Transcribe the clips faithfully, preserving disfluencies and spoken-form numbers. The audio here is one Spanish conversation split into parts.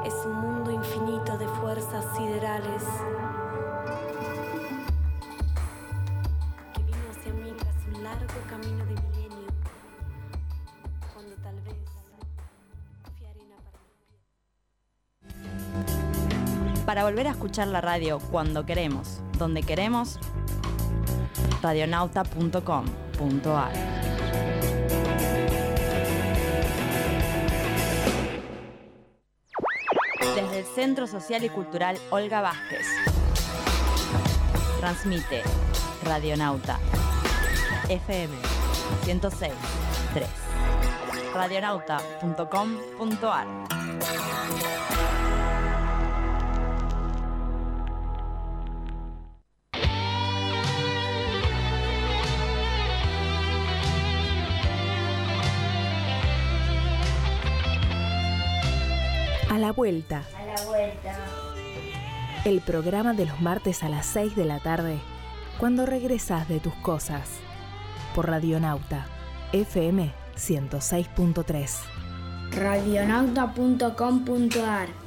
es un mundo infinito de fuerzas siderales que vino hacia mí tras un largo camino de milenio, cuando tal vez fui arena para mis pies. Para volver a escuchar la radio cuando queremos, donde queremos, radionauta punto com punto a r. Desde el Centro Social y Cultural Olga Vázquez. Transmite Radionauta F M ciento seis punto tres. radionauta punto com punto a r. A la vuelta. A la vuelta. El programa de los martes a las seis de la tarde, cuando regresas de tus cosas. Por Radionauta F M ciento seis punto tres. radionauta punto com punto a r.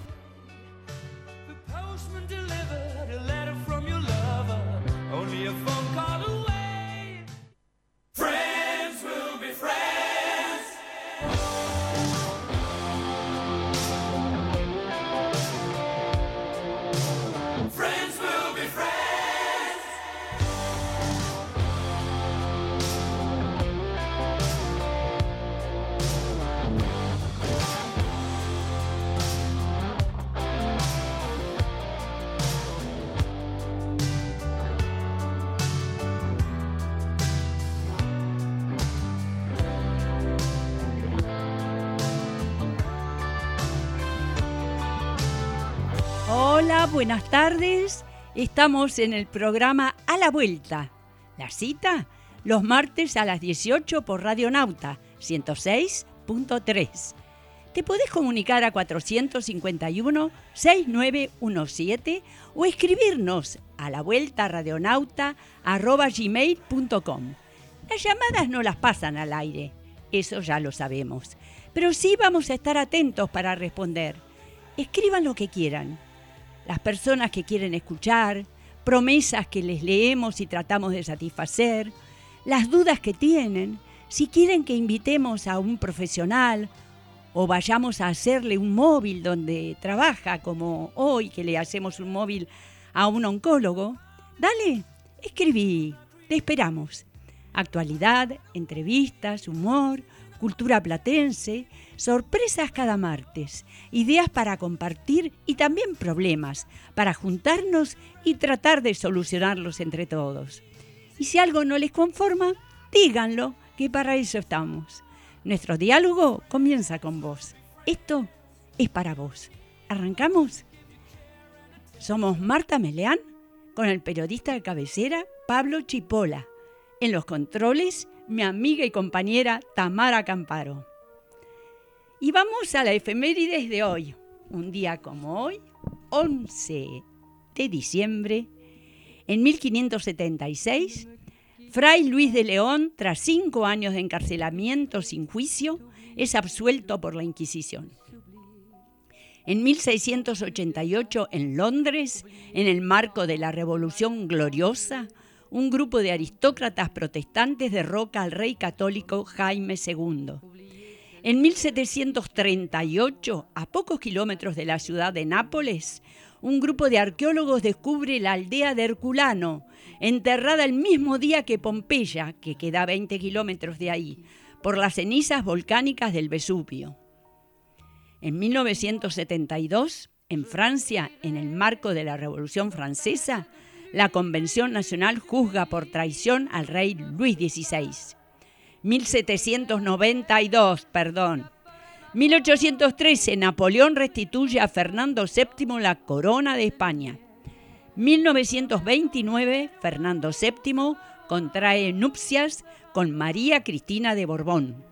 Hola, buenas tardes. Estamos en el programa A la Vuelta. La cita, los martes a las dieciocho por Radionauta ciento seis punto tres. Te podés comunicar a cuatro cinco uno, seis nueve uno siete o escribirnos a la vuelta radionauta arroba gmail punto com. Las llamadas no las pasan al aire, eso ya lo sabemos, pero sí vamos a estar atentos para responder. Escriban lo que quieran. Las personas que quieren escuchar, promesas que les leemos y tratamos de satisfacer, las dudas que tienen, si quieren que invitemos a un profesional o vayamos a hacerle un móvil donde trabaja, como hoy que le hacemos un móvil a un oncólogo, dale, escribí, te esperamos. Actualidad, entrevistas, humor, cultura platense, sorpresas cada martes, ideas para compartir y también problemas para juntarnos y tratar de solucionarlos entre todos. Y si algo no les conforma, díganlo, que para eso estamos. Nuestro diálogo comienza con vos. Esto es para vos. ¿Arrancamos? Somos Marta Meleán con el periodista de cabecera Pablo Chipola. En los controles, mi amiga y compañera Tamara Camparo. Y vamos a la efemérides de hoy. Un día como hoy, once de diciembre, en mil quinientos setenta y seis, Fray Luis de León, tras cinco años de encarcelamiento sin juicio, es absuelto por la Inquisición. En mil seiscientos ochenta y ocho, en Londres, en el marco de la Revolución Gloriosa, un grupo de aristócratas protestantes derroca al rey católico Jaime segundo. En mil setecientos treinta y ocho, a pocos kilómetros de la ciudad de Nápoles, un grupo de arqueólogos descubre la aldea de Herculano, enterrada el mismo día que Pompeya, que queda a veinte kilómetros de ahí, por las cenizas volcánicas del Vesubio. En mil novecientos setenta y dos, en Francia, en el marco de la Revolución Francesa, la Convención Nacional juzga por traición al rey Luis dieciséis. mil setecientos noventa y dos, perdón. mil ochocientos trece, Napoleón restituye a Fernando séptimo la corona de España. mil novecientos veintinueve, Fernando séptimo contrae nupcias con María Cristina de Borbón.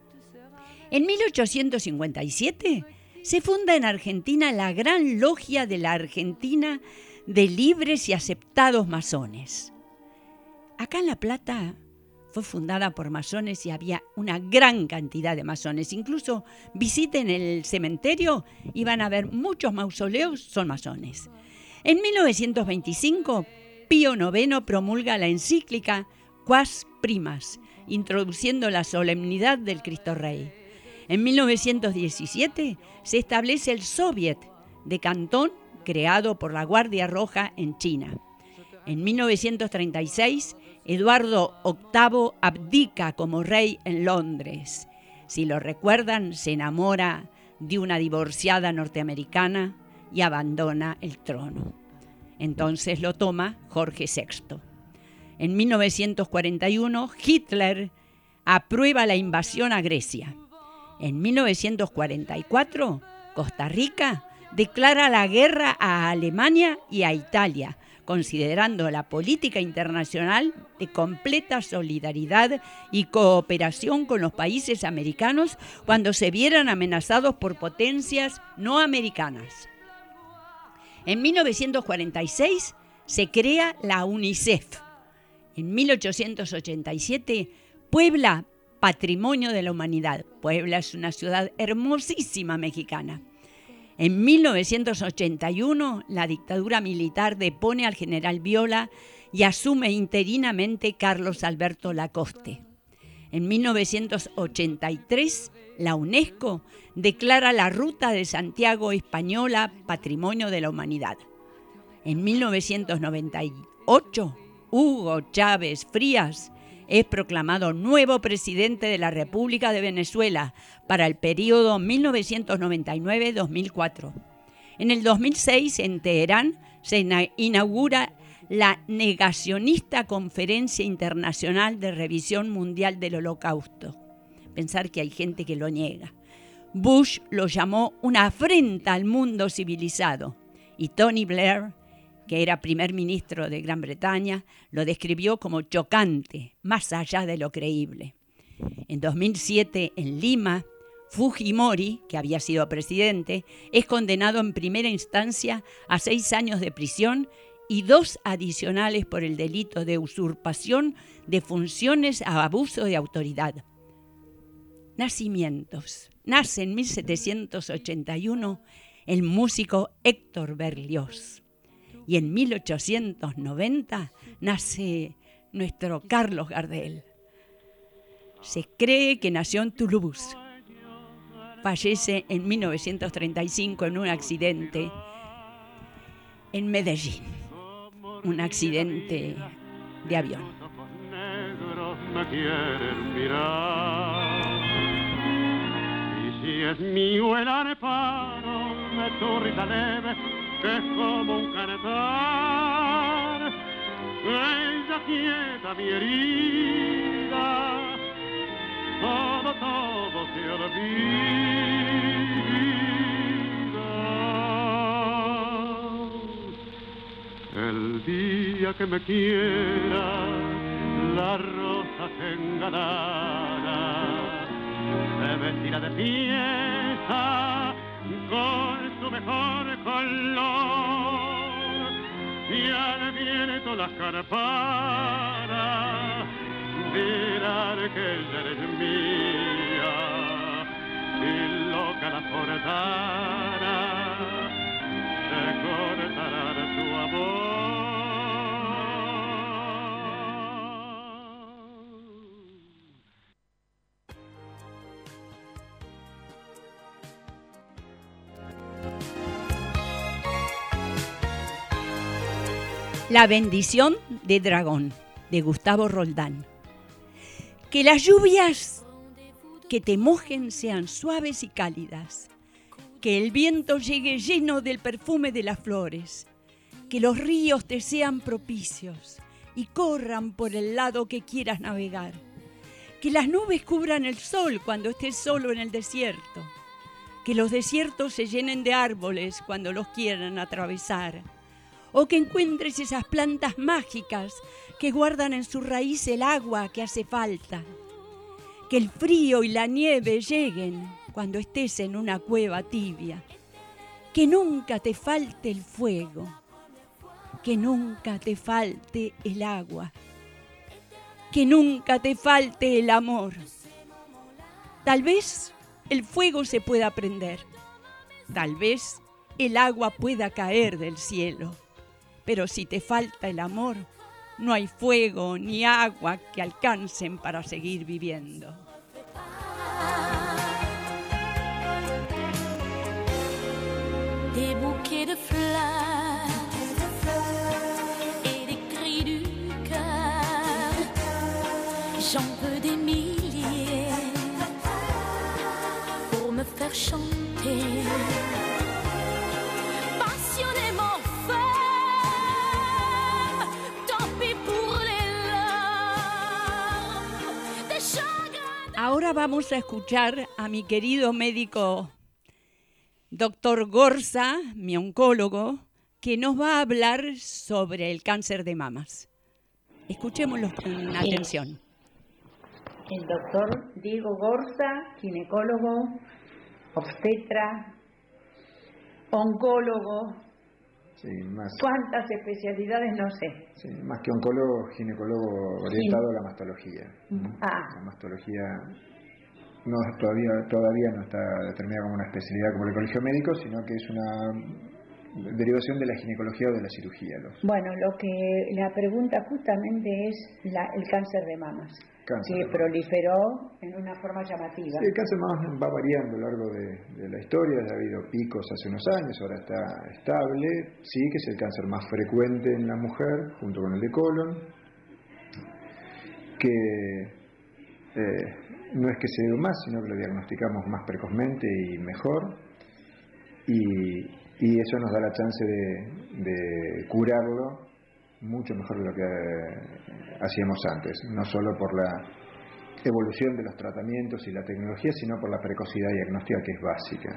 En mil ochocientos cincuenta y siete, se funda en Argentina la Gran Logia de la Argentina de Libres y Aceptados Masones. Acá en La Plata fue fundada por masones y había una gran cantidad de masones. Incluso visiten el cementerio y van a ver muchos mausoleos, son masones. En mil novecientos veinticinco, Pío noveno promulga la encíclica Quas Primas, introduciendo la solemnidad del Cristo Rey. En mil novecientos diecisiete se establece el Soviet de Cantón, creado por la Guardia Roja en China. En mil novecientos treinta y seis, Eduardo octavo abdica como rey en Londres. Si lo recuerdan, se enamora de una divorciada norteamericana y abandona el trono. Entonces lo toma Jorge sexto. En mil novecientos cuarenta y uno, Hitler aprueba la invasión a Grecia. En mil novecientos cuarenta y cuatro, Costa Rica declara la guerra a Alemania y a Italia, considerando la política internacional de completa solidaridad y cooperación con los países americanos cuando se vieran amenazados por potencias no americanas. En mil novecientos cuarenta y seis se crea la UNICEF. En mil ochocientos ochenta y siete, Puebla, Patrimonio de la Humanidad. Puebla es una ciudad hermosísima mexicana. En mil novecientos ochenta y uno, la dictadura militar depone al general Viola y asume interinamente Carlos Alberto Lacoste. En mil novecientos ochenta y tres, la UNESCO declara la Ruta de Santiago Española Patrimonio de la Humanidad. En mil novecientos noventa y ocho, Hugo Chávez Frías es proclamado nuevo presidente de la República de Venezuela para el periodo mil novecientos noventa y nueve a dos mil cuatro. En el dos mil seis, en Teherán, se inaugura la negacionista Conferencia Internacional de Revisión Mundial del Holocausto. Pensar que hay gente que lo niega. Bush lo llamó una afrenta al mundo civilizado y Tony Blair, que era primer ministro de Gran Bretaña, lo describió como chocante, más allá de lo creíble. En dos mil siete, en Lima, Fujimori, que había sido presidente, es condenado en primera instancia a seis años de prisión y dos adicionales por el delito de usurpación de funciones a abuso de autoridad. Nacimientos. Nace en mil setecientos ochenta y uno el músico Héctor Berlioz. Y en mil ochocientos noventa nace nuestro Carlos Gardel. Se cree que nació en Toulouse. Fallece en mil novecientos treinta y cinco en un accidente en Medellín. Un accidente de avión. Y si es mío el arpano, tu risa leve, que es como un cantar, ella quieta mi herida, todo, todo se olvida. El día que me quiera, la rosa se engalara, se vestirá de fiesta con su mejor color, y al viento las campanas dirán que ella eres mía, y loca la forzara se cortará de su amor. La bendición de dragón, de Gustavo Roldán. Que las lluvias que te mojen sean suaves y cálidas. Que el viento llegue lleno del perfume de las flores. Que los ríos te sean propicios y corran por el lado que quieras navegar. Que las nubes cubran el sol cuando estés solo en el desierto. Que los desiertos se llenen de árboles cuando los quieran atravesar. O que encuentres esas plantas mágicas que guardan en su raíz el agua que hace falta. Que el frío y la nieve lleguen cuando estés en una cueva tibia. Que nunca te falte el fuego. Que nunca te falte el agua. que nunca te falte el amor. Tal vez el fuego se pueda prender, tal vez el agua pueda caer del cielo, pero si te falta el amor, no hay fuego ni agua que alcancen para seguir viviendo. Des bouquets de fleurs et des cris du cœur, j'en veux des milliers pour me faire chanter passionnément femme. Tant pis pour les larmes des chagrins. Ahora vamos a escuchar a mi querido médico doctor Gorza, mi oncólogo, que nos va a hablar sobre el cáncer de mamas. Escuchémoslo con atención. El doctor Diego Gorza, ginecólogo, obstetra, oncólogo. Sí, más, ¿Cuántas especialidades? No sé. sí, más que oncólogo, ginecólogo orientado a la mastología. Ah. La mastología no todavía todavía no está determinada como una especialidad como el colegio médico, sino que es una derivación de la ginecología o de la cirugía. Los Bueno, lo que la pregunta justamente es la, el cáncer de mamas, cáncer que de mamas. proliferó en una forma llamativa. Sí, el cáncer de mamas va variando a lo largo de, de la historia, ha habido picos hace unos años, ahora está estable, sí que es el cáncer más frecuente en la mujer, junto con el de colon, que eh, no es que se dé más, sino que lo diagnosticamos más precozmente y mejor, y, y eso nos da la chance de, de curarlo mucho mejor de lo que eh, hacíamos antes, no solo por la evolución de los tratamientos y la tecnología, sino por la precocidad diagnóstica, que es básica.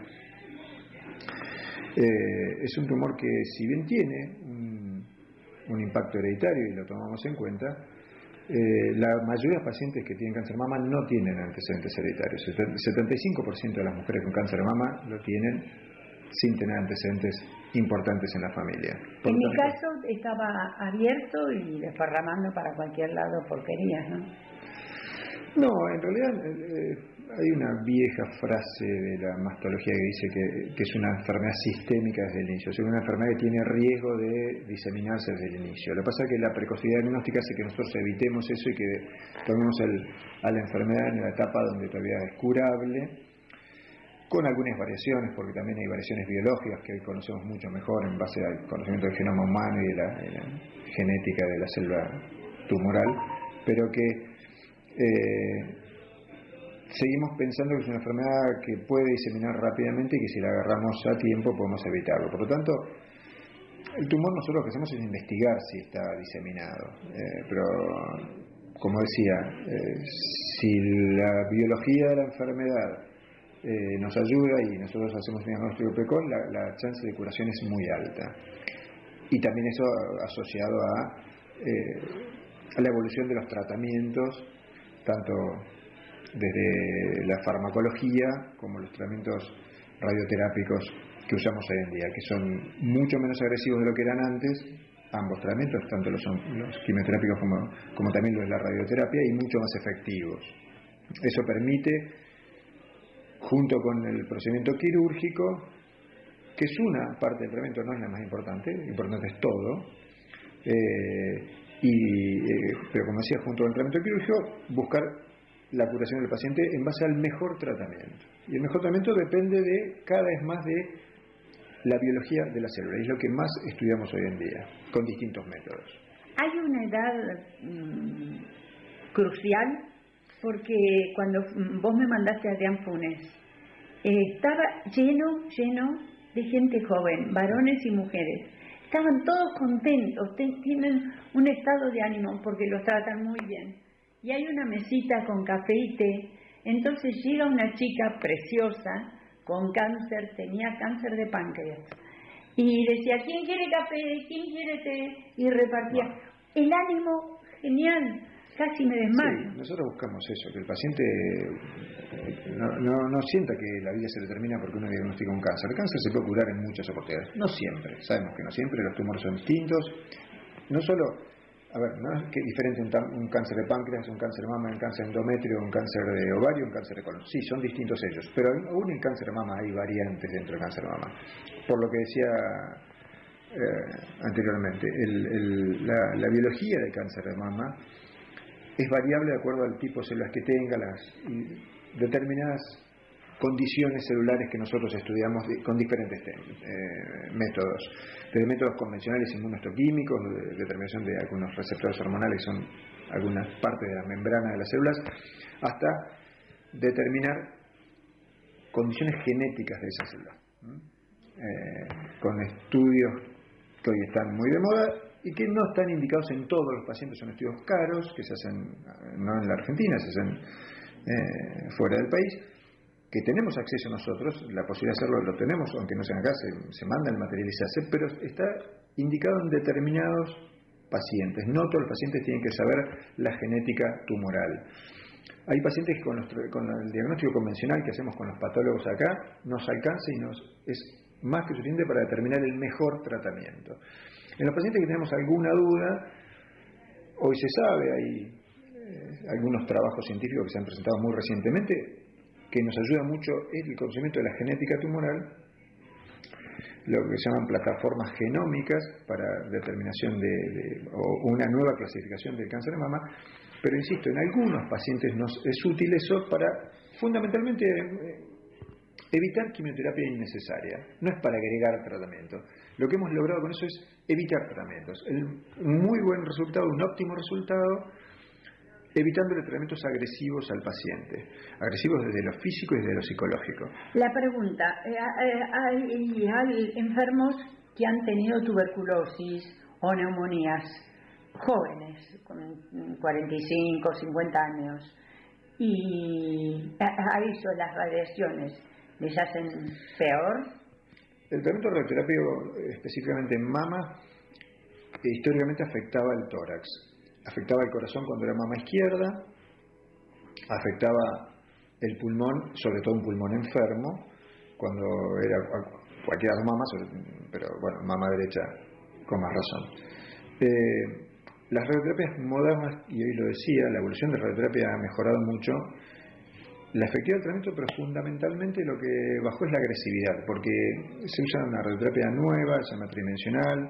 Eh, es un tumor que, si bien tiene un, un impacto hereditario y lo tomamos en cuenta, Eh, la mayoría de los pacientes que tienen cáncer de mama no tienen antecedentes hereditarios. El setenta y cinco por ciento de las mujeres con cáncer de mama lo tienen sin tener antecedentes importantes en la familia. Por En mi tanto, caso estaba abierto y desparramando para cualquier lado porquerías, ¿no? no, en realidad eh, hay una vieja frase de la mastología que dice que, que es una enfermedad sistémica desde el inicio, es una enfermedad que tiene riesgo de diseminarse desde el inicio. Lo que pasa es que la precocidad diagnóstica hace que nosotros evitemos eso y que tomemos el, a la enfermedad en la etapa donde todavía es curable, con algunas variaciones, porque también hay variaciones biológicas que hoy conocemos mucho mejor en base al conocimiento del genoma humano y de la, de la genética de la célula tumoral, pero que eh, seguimos pensando que es una enfermedad que puede diseminar rápidamente y que si la agarramos a tiempo podemos evitarlo. Por lo tanto, el tumor nosotros lo que hacemos es investigar si está diseminado, eh, pero como decía, eh, si la biología de la enfermedad eh, nos ayuda y nosotros hacemos un diagnóstico precoz, la, la chance de curación es muy alta. Y también eso asociado a, eh, a la evolución de los tratamientos, tanto desde la farmacología como los tratamientos radioterápicos que usamos hoy en día, que son mucho menos agresivos de lo que eran antes, ambos tratamientos, tanto los, los quimioterápicos como, como también los de la radioterapia, y mucho más efectivos. Eso permite, junto con el procedimiento quirúrgico, que es una parte del tratamiento, no es la más importante, lo importante es todo, eh, y, eh, pero como decía, junto con el tratamiento quirúrgico, buscar la curación del paciente en base al mejor tratamiento. Y el mejor tratamiento depende de cada vez más de la biología de la célula, y es lo que más estudiamos hoy en día, con distintos métodos. Hay una edad mmm, crucial, porque cuando vos me mandaste a Adrián Funes, eh, estaba lleno, lleno de gente joven, varones y mujeres. Estaban todos contentos, te- tienen un estado de ánimo porque los tratan muy bien. Y hay una mesita con café y té. Entonces llega una chica preciosa con cáncer, tenía cáncer de páncreas, y decía, ¿quién quiere café? ¿Quién quiere té? Y repartía. El ánimo genial, casi me desmayo. Sí, nosotros buscamos eso, que el paciente no, no, no sienta que la vida se determina porque uno diagnostica un cáncer. El cáncer se puede curar en muchas oportunidades, no siempre, sabemos que no siempre, los tumores son distintos, no solo a ver, ¿no es que diferente un, un cáncer de páncreas, un cáncer de mama, un cáncer de endometrio, un cáncer de ovario, un cáncer de colon? Sí, son distintos ellos, pero aún en cáncer de mama hay variantes dentro del cáncer de mama. Por lo que decía eh, anteriormente, el, el, la, la biología del cáncer de mama es variable de acuerdo al tipo de células que tenga, las y determinadas condiciones celulares que nosotros estudiamos de, con diferentes eh, métodos, desde métodos convencionales inmunohistoquímicos, de determinación de algunos receptores hormonales, son algunas partes de la membrana de las células, hasta determinar condiciones genéticas de esa célula, eh, con estudios que hoy están muy de moda y que no están indicados en todos los pacientes, son estudios caros que se hacen no en la Argentina, se hacen eh, fuera del país, que tenemos acceso nosotros, la posibilidad de hacerlo lo tenemos, aunque no sea acá, se, se manda el material y se hace, pero está indicado en determinados pacientes. No todos los pacientes tienen que saber la genética tumoral. Hay pacientes que con, los, con el diagnóstico convencional que hacemos con los patólogos acá nos alcanza y nos es más que suficiente para determinar el mejor tratamiento. En los pacientes que tenemos alguna duda, hoy se sabe, hay eh, algunos trabajos científicos que se han presentado muy recientemente, que nos ayuda mucho es el conocimiento de la genética tumoral, lo que se llaman plataformas genómicas para determinación de, de o una nueva clasificación del cáncer de mama, pero insisto, en algunos pacientes nos es útil eso para fundamentalmente eh, evitar quimioterapia innecesaria, no es para agregar tratamiento. Lo que hemos logrado con eso es evitar tratamientos. El, un muy buen resultado, un óptimo resultado, evitándole tratamientos agresivos al paciente, agresivos desde lo físico y desde lo psicológico. La pregunta, hay, hay enfermos que han tenido tuberculosis o neumonías, jóvenes, con cuarenta y cinco, cincuenta años, y a eso las radiaciones les hacen peor. El tratamiento radioterápico, específicamente en mama, históricamente afectaba el tórax. Afectaba el corazón cuando era mama izquierda, afectaba el pulmón, sobre todo un pulmón enfermo, cuando era cualquiera de las mamas, pero bueno, mama derecha con más razón. Eh, las radioterapias modernas, y hoy lo decía, la evolución de la radioterapia ha mejorado mucho la efectividad del tratamiento, pero fundamentalmente lo que bajó es la agresividad, porque se usa una radioterapia nueva, se llama tridimensional,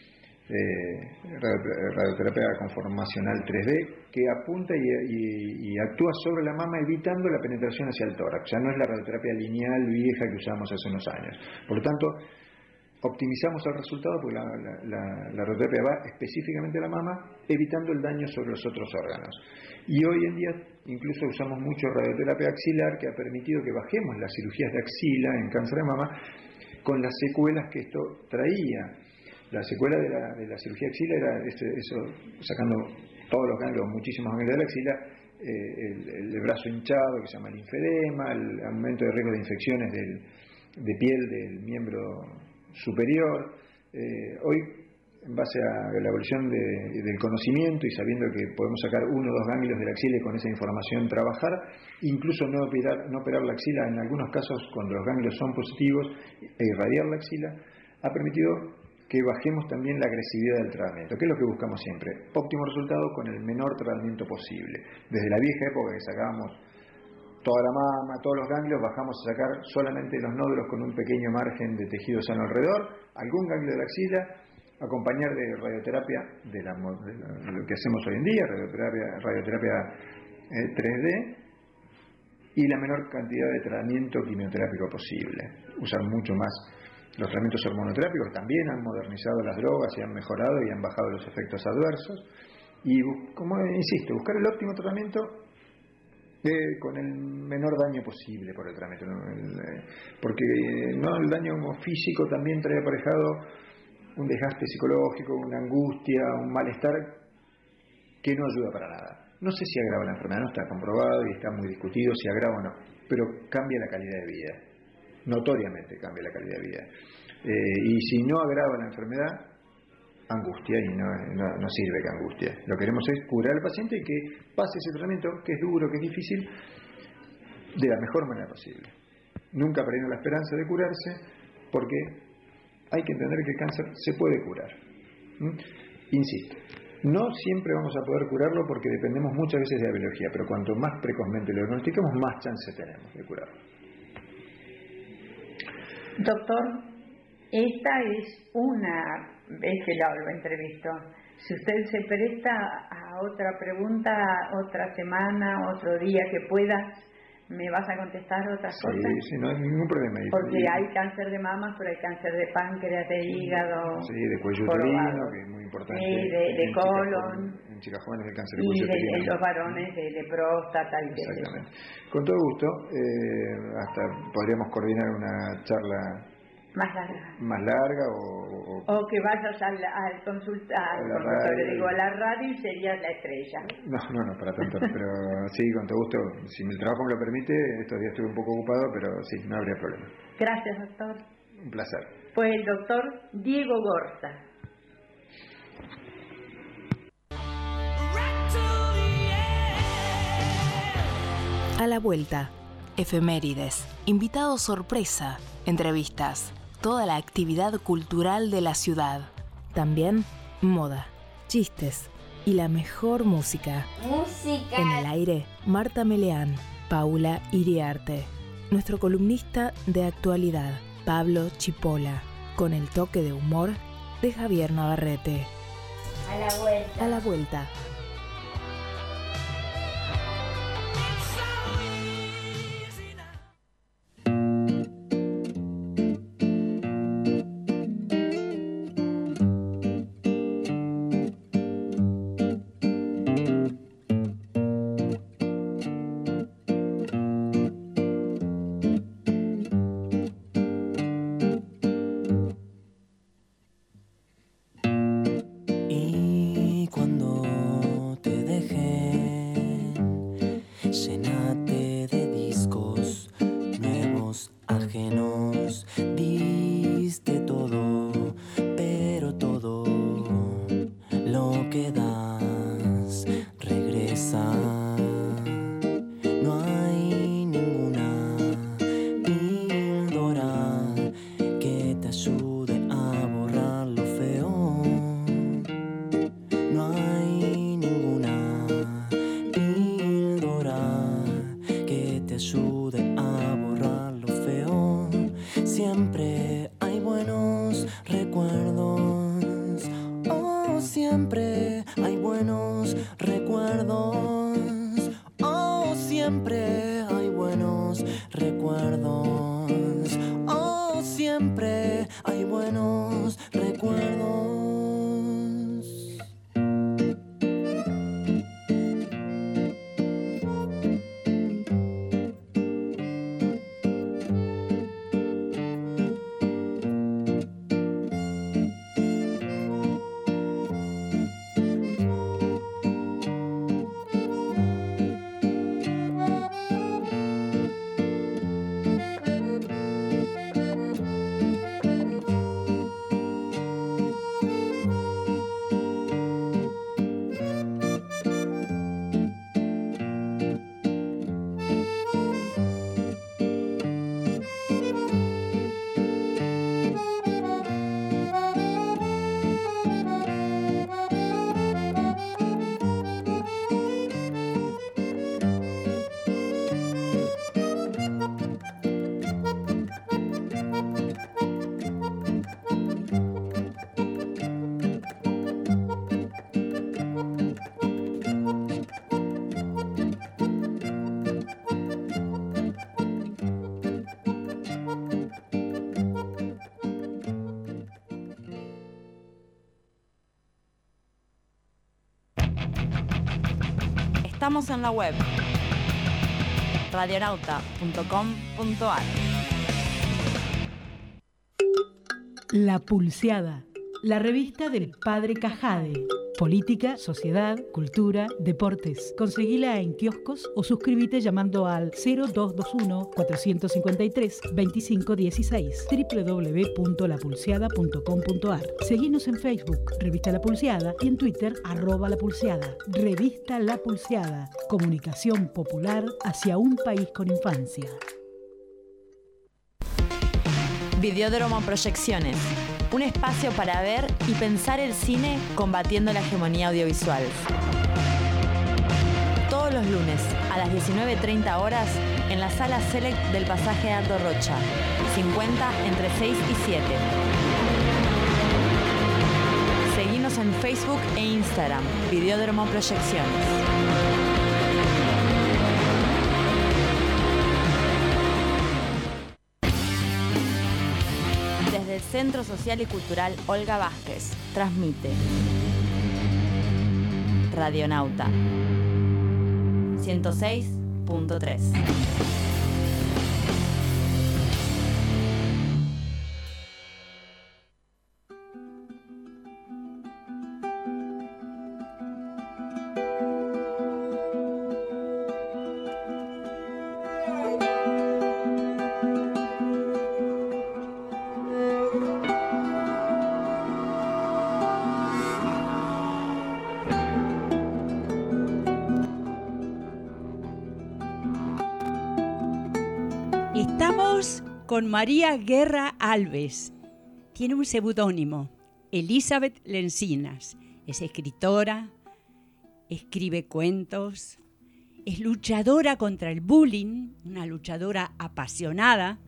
Eh, radioterapia conformacional tres D, que apunta y, y, y actúa sobre la mama evitando la penetración hacia el tórax. Ya no es la radioterapia lineal vieja que usábamos hace unos años. Por lo tanto, optimizamos el resultado porque la, la, la, la radioterapia va específicamente a la mama, evitando el daño sobre los otros órganos. Y hoy en día incluso usamos mucho radioterapia axilar, que ha permitido que bajemos las cirugías de axila en cáncer de mama con las secuelas que esto traía. La secuela de la, de la cirugía axila era este, eso, sacando todos los ganglios, muchísimos ganglios de la axila, eh, el, el brazo hinchado, que se llama linfedema, el aumento de riesgo de infecciones del, de piel del miembro superior. Eh, hoy, en base a la evolución de, del conocimiento y sabiendo que podemos sacar uno o dos ganglios de la axila y con esa información trabajar, incluso no operar, no operar la axila en algunos casos cuando los ganglios son positivos e irradiar la axila, ha permitido que bajemos también la agresividad del tratamiento, que es lo que buscamos siempre, óptimo resultado con el menor tratamiento posible. Desde la vieja época que sacábamos toda la mama, todos los ganglios, bajamos a sacar solamente los nódulos con un pequeño margen de tejido sano alrededor, algún ganglio de la axila, acompañar de radioterapia, de, la, de, la, de lo que hacemos hoy en día, radioterapia, radioterapia eh, tres D, y la menor cantidad de tratamiento quimioterápico posible, usar mucho más. Los tratamientos hormonoterápicos también han modernizado las drogas y han mejorado y han bajado los efectos adversos. Y, como insisto, buscar el óptimo tratamiento eh, con el menor daño posible por el tratamiento. ¿no? El, eh, porque no el daño físico también trae aparejado un desgaste psicológico, una angustia, un malestar que no ayuda para nada. No sé si agrava la enfermedad, no está comprobado y está muy discutido si agrava o no, pero cambia la calidad de vida. Notoriamente cambia la calidad de vida. Eh, y si no agrava la enfermedad, angustia, y no, no, no sirve que angustia. Lo que queremos es curar al paciente y que pase ese tratamiento, que es duro, que es difícil, de la mejor manera posible. Nunca perdiendo la esperanza de curarse, porque hay que entender que el cáncer se puede curar. ¿Mm? Insisto, No siempre vamos a poder curarlo porque dependemos muchas veces de la biología, pero cuanto más precozmente lo diagnosticamos, más chance tenemos de curarlo. Doctor, esta es una vez que lo, lo entrevisto. Si usted se presta a otra pregunta, otra semana, otro día que puedas, ¿me vas a contestar otras sí, cosas? Sí, no hay ningún problema. Porque hay cáncer de mamas, pero hay cáncer de páncreas, de hígado. Sí, de cuello uterino, que es muy importante. Sí, de, de en colon. Chicas, en chicas jóvenes el cáncer de y cuello de, uterino. Y de los varones de, de próstata y de Exactamente. Con todo gusto, eh, hasta podríamos coordinar una charla más larga. Más larga o... O, o que vayas al, al consulta, al consultorio, digo, a la radio y serías la estrella. No, no, no, para tanto, pero sí, con todo gusto. Si mi trabajo me lo permite, estos días estuve un poco ocupado, pero sí, no habría problema. Gracias, doctor. Un placer. Pues el doctor Diego Gorza. A la vuelta, efemérides, invitados sorpresa, entrevistas, toda la actividad cultural de la ciudad. También moda, chistes y la mejor música. Música. En el aire, Marta Meleán, Paula Iriarte. Nuestro columnista de actualidad, Pablo Chipola, con el toque de humor de Javier Navarrete. A la vuelta. A la vuelta. Estamos en la web radionauta punto com punto ar. La Pulseada, la revista del Padre Cajade. Política, sociedad, cultura, deportes. Conseguila en kioscos o suscríbete llamando al cero dos dos uno, cuatro cinco tres, dos cinco uno seis, doble u doble u doble u punto la pulseada punto com punto ar. Seguinos en Facebook, Revista La Pulseada, y en Twitter, arroba La Pulseada. Revista La Pulseada, comunicación popular hacia un país con infancia. Videódromo Proyecciones. Un espacio para ver y pensar el cine combatiendo la hegemonía audiovisual. Todos los lunes a las diecinueve treinta horas en la sala Select del pasaje Aldo Rocha, cincuenta entre seis y siete. Seguinos en Facebook e Instagram, Videódromo Proyecciones. Desde el Centro Social y Cultural Olga Vázquez, transmite Radionauta ciento seis punto tres. Estamos con María Guerra Alves. Tiene un seudónimo, Elizabeth Lencinas. Es escritora, escribe cuentos, es luchadora contra el bullying, una luchadora apasionada,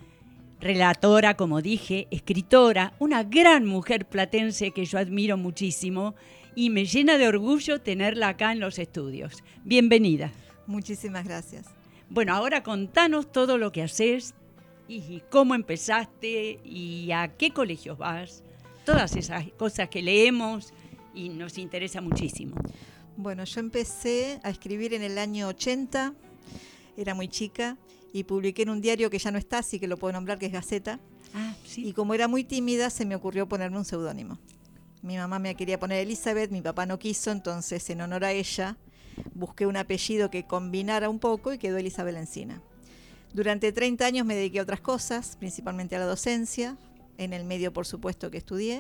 relatora, como dije, escritora, una gran mujer platense que yo admiro muchísimo y me llena de orgullo tenerla acá en los estudios. Bienvenida. Muchísimas gracias. Bueno, ahora contanos todo lo que haces y cómo empezaste y a qué colegios vas, todas esas cosas que leemos y nos interesa muchísimo. Bueno, yo empecé a escribir en el año ochenta, era muy chica, y publiqué en un diario que ya no está, así que lo puedo nombrar, que es Gaceta. Ah, sí. Y como era muy tímida, se me ocurrió ponerme un seudónimo. Mi mamá me quería poner Elizabeth, mi papá no quiso, entonces en honor a ella busqué un apellido que combinara un poco y quedó Elizabeth Lencina. Durante treinta años me dediqué a otras cosas, principalmente a la docencia, en el medio por supuesto que estudié,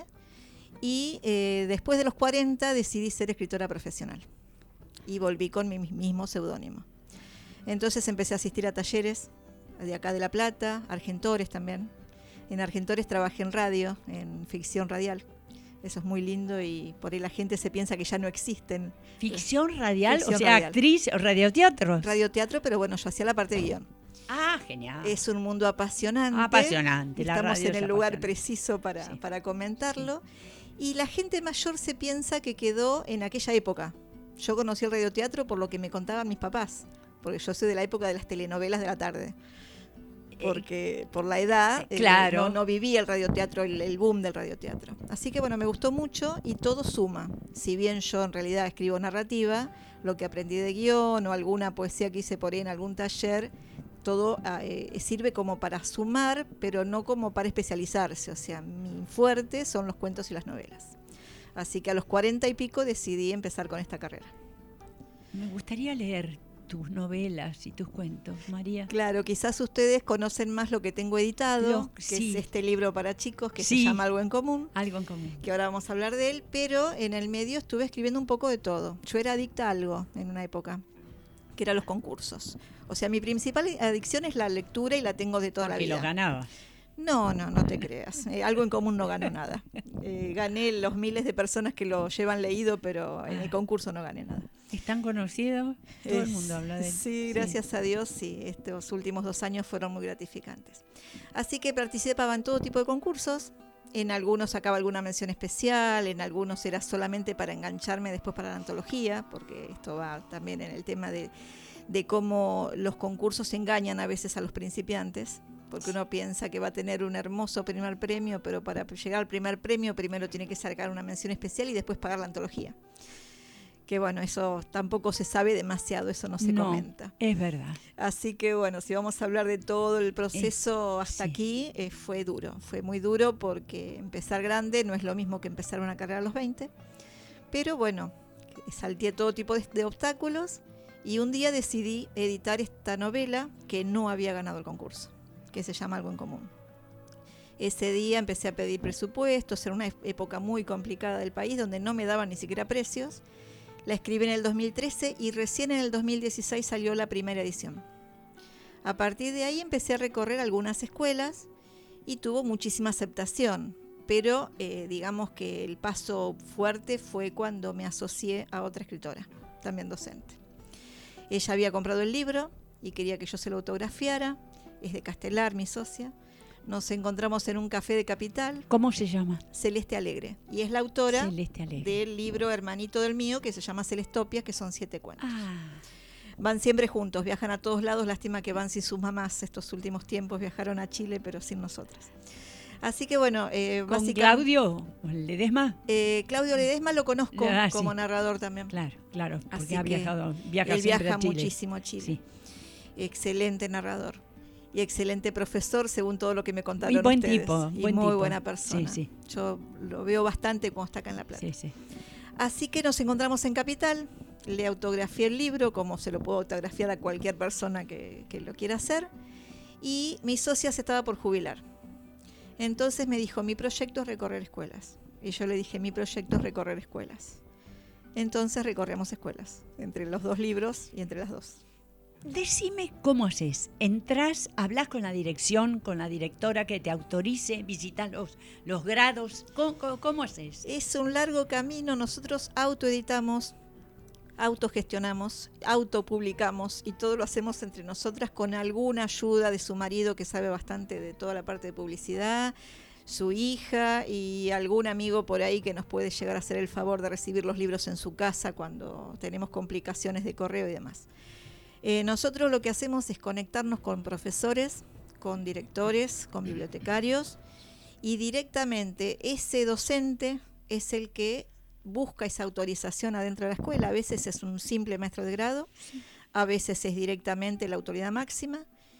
y eh, después de los cuarenta decidí ser escritora profesional y volví con mi mismo seudónimo. Entonces empecé a asistir a talleres de acá de La Plata, Argentores también. En Argentores trabajé en radio, en ficción radial. Eso es muy lindo y por ahí la gente se piensa que ya no existen. ¿Ficción radial? Ficción o sea, radial. actriz, radioteatro. Radioteatro, pero bueno, yo hacía la parte de guión. Ah, genial. Es un mundo apasionante. Apasionante. La Estamos radio en es el lugar apasionante. preciso para, Sí. para comentarlo. Sí. Y la gente mayor se piensa que quedó en aquella época. Yo conocí el radioteatro por lo que me contaban mis papás, porque yo soy de la época de las telenovelas de la tarde. Porque por la edad eh, claro. eh, no, no viví el radioteatro, el, el boom del radioteatro. Así que bueno, me gustó mucho y todo suma. Si bien yo en realidad escribo narrativa, lo que aprendí de guión o alguna poesía que hice por ahí en algún taller, todo eh, sirve como para sumar, pero no como para especializarse. O sea, mi fuerte son los cuentos y las novelas. Así que a los cuarenta y pico decidí empezar con esta carrera. Me gustaría leer tus novelas y tus cuentos, María. Claro, quizás ustedes conocen más lo que tengo editado, Lo- que sí. es este libro para chicos que Sí. se llama Algo en Común, Algo en común. que ahora vamos a hablar de él, pero en el medio estuve escribiendo un poco de todo. Yo era adicta a algo en una época, que eran los concursos. O sea, mi principal adicción es la lectura y la tengo de toda Porque la vida. lo ganaba. No, no, no te creas. Eh, Algo en Común no ganó nada. Eh, gané los miles de personas que lo llevan leído, pero en el concurso no gané nada. ¿Es tan conocido? Todo el Es- mundo habla de él. Sí, gracias a Dios, sí. Estos últimos dos años fueron muy gratificantes. Así que participaba en todo tipo de concursos. En algunos sacaba alguna mención especial, en algunos era solamente para engancharme después para la antología, porque esto va también en el tema de, de cómo los concursos engañan a veces a los principiantes, porque uno piensa que va a tener un hermoso primer premio, pero para llegar al primer premio primero tiene que sacar una mención especial y después pagar la antología. Que bueno, eso tampoco se sabe demasiado, eso no se No, comenta. es verdad. Así que bueno, si vamos a hablar de todo el proceso Es- hasta sí. aquí, eh, fue duro. Fue muy duro porque empezar grande no es lo mismo que empezar una carrera a los veinte. Pero bueno, salté todo tipo de, de obstáculos y un día decidí editar esta novela que no había ganado el concurso, que se llama Algo en Común. Ese día empecé a pedir presupuestos, era una época muy complicada del país donde no me daban ni siquiera precios. La escribí en el dos mil trece y recién en el dos mil dieciséis salió la primera edición. A partir de ahí empecé a recorrer algunas escuelas y tuvo muchísima aceptación. pero eh, digamos que el paso fuerte fue cuando me asocié a otra escritora, también docente. Ella había comprado el libro y quería que yo se lo autografiara, es de Castelar, mi socia. Nos encontramos en un café de Capital. ¿Cómo se llama? Celeste Alegre. Y es la autora Celeste Alegre. del libro hermanito del mío, que se llama Celestopia, que son siete cuentos. Ah. Van siempre juntos, viajan a todos lados. Lástima que van sin sus mamás estos últimos tiempos. Viajaron a Chile, pero sin nosotras. Así que bueno, eh, ¿Con básicamente... Claudio Ledesma? Eh, Claudio Ledesma lo conozco Ah, como sí. narrador también. Claro, claro, porque Así ha que viajado, viaja él siempre viaja a Chile. muchísimo a Chile. Sí. Excelente narrador. Y excelente profesor, según todo lo que me contaron Y buen ustedes. tipo, y buen muy tipo. buena persona. Sí, sí. Yo lo veo bastante cuando está acá en La Plata. Sí, sí. Así que nos encontramos en Capital, le autografié el libro, como se lo puedo autografiar a cualquier persona que, que lo quiera hacer, y mi socia se estaba por jubilar. Entonces me dijo, mi proyecto es recorrer escuelas. Y yo le dije, mi proyecto es recorrer escuelas. Entonces recorremos escuelas, entre los dos libros y entre las dos. Decime cómo haces. Entrás, hablas con la dirección, con la directora que te autorice, visitas los, los grados. ¿Cómo, cómo, cómo haces? Es un largo camino. Nosotros autoeditamos, autogestionamos, autopublicamos y todo lo hacemos entre nosotras con alguna ayuda de su marido que sabe bastante de toda la parte de publicidad, su hija y algún amigo por ahí que nos puede llegar a hacer el favor de recibir los libros en su casa cuando tenemos complicaciones de correo y demás. Eh, nosotros lo que hacemos es conectarnos con profesores, con directores, con bibliotecarios y directamente ese docente es el que busca esa autorización adentro de la escuela. A veces es un simple maestro de grado, a veces es directamente la autoridad máxima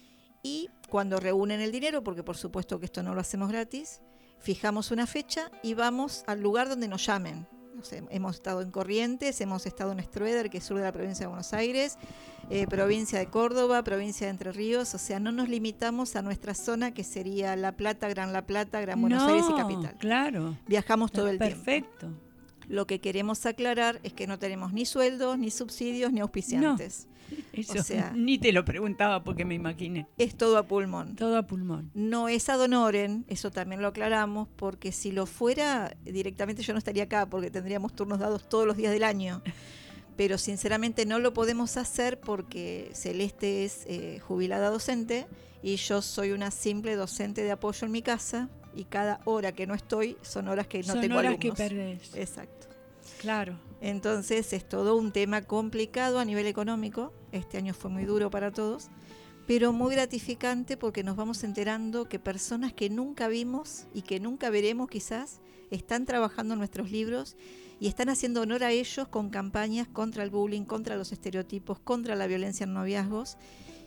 y cuando reúnen el dinero, porque por supuesto que esto no lo hacemos gratis, fijamos una fecha y vamos al lugar donde nos llamen. O sea, hemos estado en Corrientes, hemos estado en Strueder, que es sur de la provincia de Buenos Aires, eh, provincia de Córdoba, provincia de Entre Ríos, o sea, no nos limitamos a nuestra zona que sería La Plata, Gran La Plata, Gran Buenos no, Aires y Capital. Claro. Viajamos todo el Perfecto. tiempo. Perfecto. Lo que queremos aclarar es que no tenemos ni sueldos, ni subsidios, ni auspiciantes. No, eso o sea, ni te lo preguntaba porque me imaginé. Es todo a pulmón. Todo a pulmón. No es ad honorem, eso también lo aclaramos, porque si lo fuera, directamente yo no estaría acá, porque tendríamos turnos dados todos los días del año. Pero sinceramente no lo podemos hacer porque Celeste es eh, jubilada docente y yo soy una simple docente de apoyo en mi casa y cada hora que no estoy son horas que no son tengo horas alumnos. que perdés. Exacto. Claro. Entonces es todo un tema complicado a nivel económico. Este año fue muy duro para todos, pero muy gratificante porque nos vamos enterando que personas que nunca vimos y que nunca veremos quizás están trabajando en nuestros libros y están haciendo honor a ellos con campañas contra el bullying, contra los estereotipos, contra la violencia en noviazgos.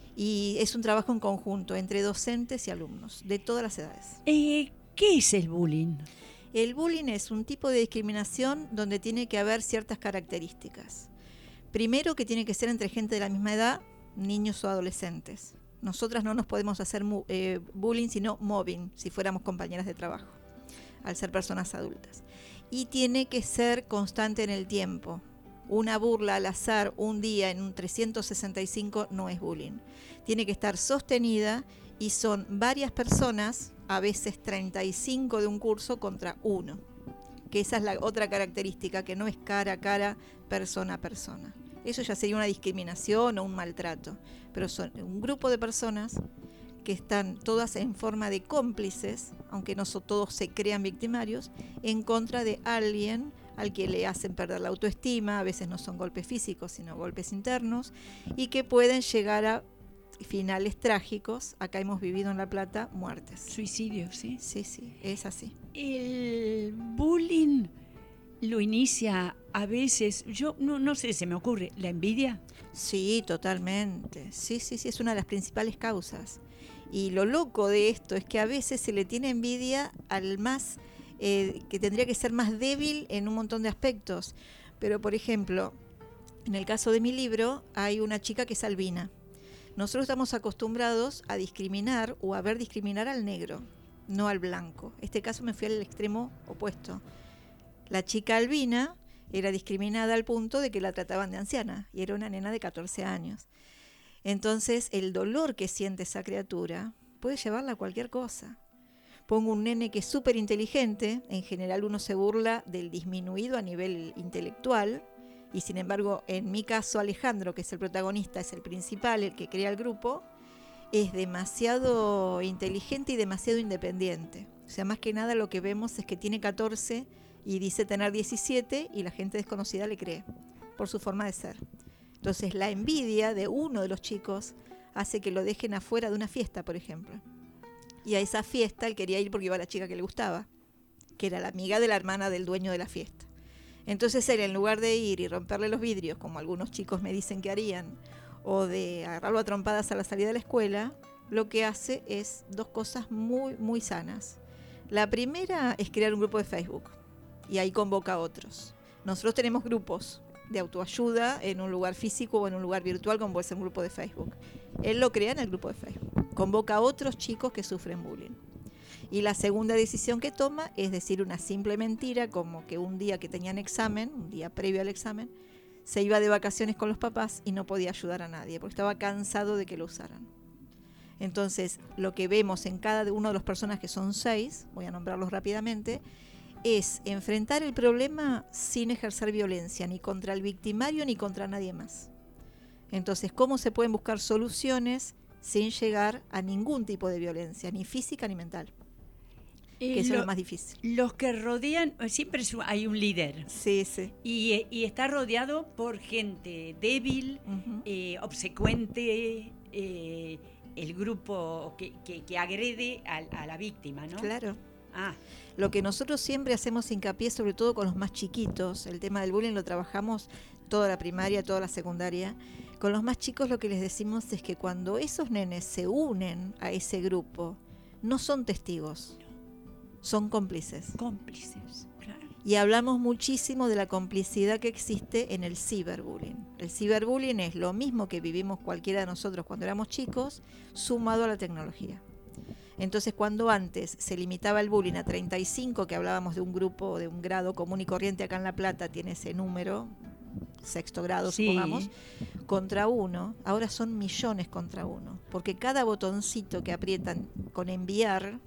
Y es un trabajo en conjunto entre docentes y alumnos de todas las edades. Eh, ¿Qué es el bullying? El bullying es un tipo de discriminación donde tiene que haber ciertas características. Primero, que tiene que ser entre gente de la misma edad, niños o adolescentes. Nosotras no nos podemos hacer eh, bullying, sino mobbing, si fuéramos compañeras de trabajo, al ser personas adultas. Y tiene que ser constante en el tiempo. Una burla al azar un día en un trescientos sesenta y cinco no es bullying. Tiene que estar sostenida y son varias personas, a veces treinta y cinco de un curso contra uno. Que esa es la otra característica, que no es cara a cara, persona a persona. Eso ya sería una discriminación o un maltrato. Pero son un grupo de personas que están todas en forma de cómplices, aunque no so, todos se crean victimarios, en contra de alguien al que le hacen perder la autoestima. A veces no son golpes físicos, sino golpes internos, y que pueden llegar a finales trágicos. Acá hemos vivido en La Plata muertes. Suicidio, ¿sí? Sí, sí, es así. El bullying lo inicia a veces, yo no, no sé, se me ocurre, ¿la envidia? Sí, totalmente. Sí, sí, sí, es una de las principales causas. Y lo loco de esto es que a veces se le tiene envidia al más, eh, que tendría que ser más débil en un montón de aspectos. Pero, por ejemplo, en el caso de mi libro, hay una chica que es albina. Nosotros estamos acostumbrados a discriminar o a ver discriminar al negro, no al blanco. En este caso me fui al extremo opuesto. La chica albina era discriminada al punto de que la trataban de anciana y era una nena de catorce años. Entonces el dolor que siente esa criatura puede llevarla a cualquier cosa. pongo un nene que es súper inteligente, en general uno se burla del disminuido a nivel intelectual, y sin embargo, en mi caso, Alejandro, que es el protagonista, es el principal, el que crea el grupo, es demasiado inteligente y demasiado independiente. O sea, más que nada lo que vemos es que tiene catorce y dice tener diecisiete y la gente desconocida le cree por su forma de ser. Entonces la envidia de uno de los chicos hace que lo dejen afuera de una fiesta, por ejemplo. Y a esa fiesta él quería ir porque iba la chica que le gustaba, que era la amiga de la hermana del dueño de la fiesta. Entonces él, en lugar de ir y romperle los vidrios, como algunos chicos me dicen que harían, o de agarrarlo a trompadas a la salida de la escuela, lo que hace es dos cosas muy, muy sanas. La primera es crear un grupo de Facebook, y ahí convoca a otros. Nosotros tenemos grupos de autoayuda en un lugar físico o en un lugar virtual, como puede ser un grupo de Facebook. Él lo crea en el grupo de Facebook. Convoca a otros chicos que sufren bullying. Y la segunda decisión que toma es decir una simple mentira, como que un día que tenían examen, un día previo al examen, se iba de vacaciones con los papás y no podía ayudar a nadie, porque estaba cansado de que lo usaran. Entonces, lo que vemos en cada uno de los personajes, que son seis, voy a nombrarlos rápidamente, es enfrentar el problema sin ejercer violencia, ni contra el victimario ni contra nadie más. Entonces, ¿cómo se pueden buscar soluciones sin llegar a ningún tipo de violencia, ni física ni mental? Eh, que eso lo, es lo más difícil. Los que rodean, siempre hay un líder. Sí, sí. Y, y está rodeado por gente débil, uh-huh. eh, obsecuente, eh, el grupo que, que, que agrede a, a la víctima, ¿no? Claro. Ah. Lo que nosotros siempre hacemos hincapié, sobre todo con los más chiquitos, el tema del bullying lo trabajamos toda la primaria, toda la secundaria. Con los más chicos lo que les decimos es que cuando esos nenes se unen a ese grupo, no son testigos, son cómplices. Cómplices, claro. Y hablamos muchísimo de la complicidad que existe en el ciberbullying. El ciberbullying es lo mismo que vivimos cualquiera de nosotros cuando éramos chicos, sumado a la tecnología. Entonces, cuando antes se limitaba el bullying a treinta y cinco, que hablábamos de un grupo, de un grado común y corriente acá en La Plata, tiene ese número, sexto grado, sí, supongamos, contra uno, ahora son millones contra uno, porque cada botoncito que aprietan con enviar,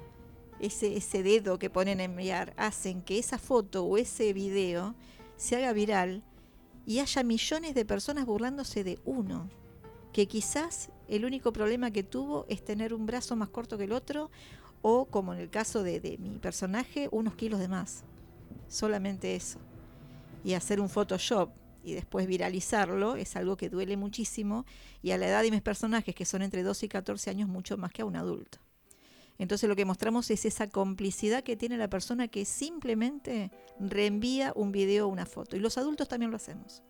ese, ese dedo que ponen a enviar, hacen que esa foto o ese video se haga viral y haya millones de personas burlándose de uno, que quizás el único problema que tuvo es tener un brazo más corto que el otro, o como en el caso de, de mi personaje, unos kilos de más. Solamente eso. Y hacer un Photoshop y después viralizarlo es algo que duele muchísimo, y a la edad de mis personajes, que son entre doce y catorce años, mucho más que a un adulto. Entonces lo que mostramos es esa complicidad que tiene la persona que simplemente reenvía un video o una foto. Y los adultos también lo hacemos.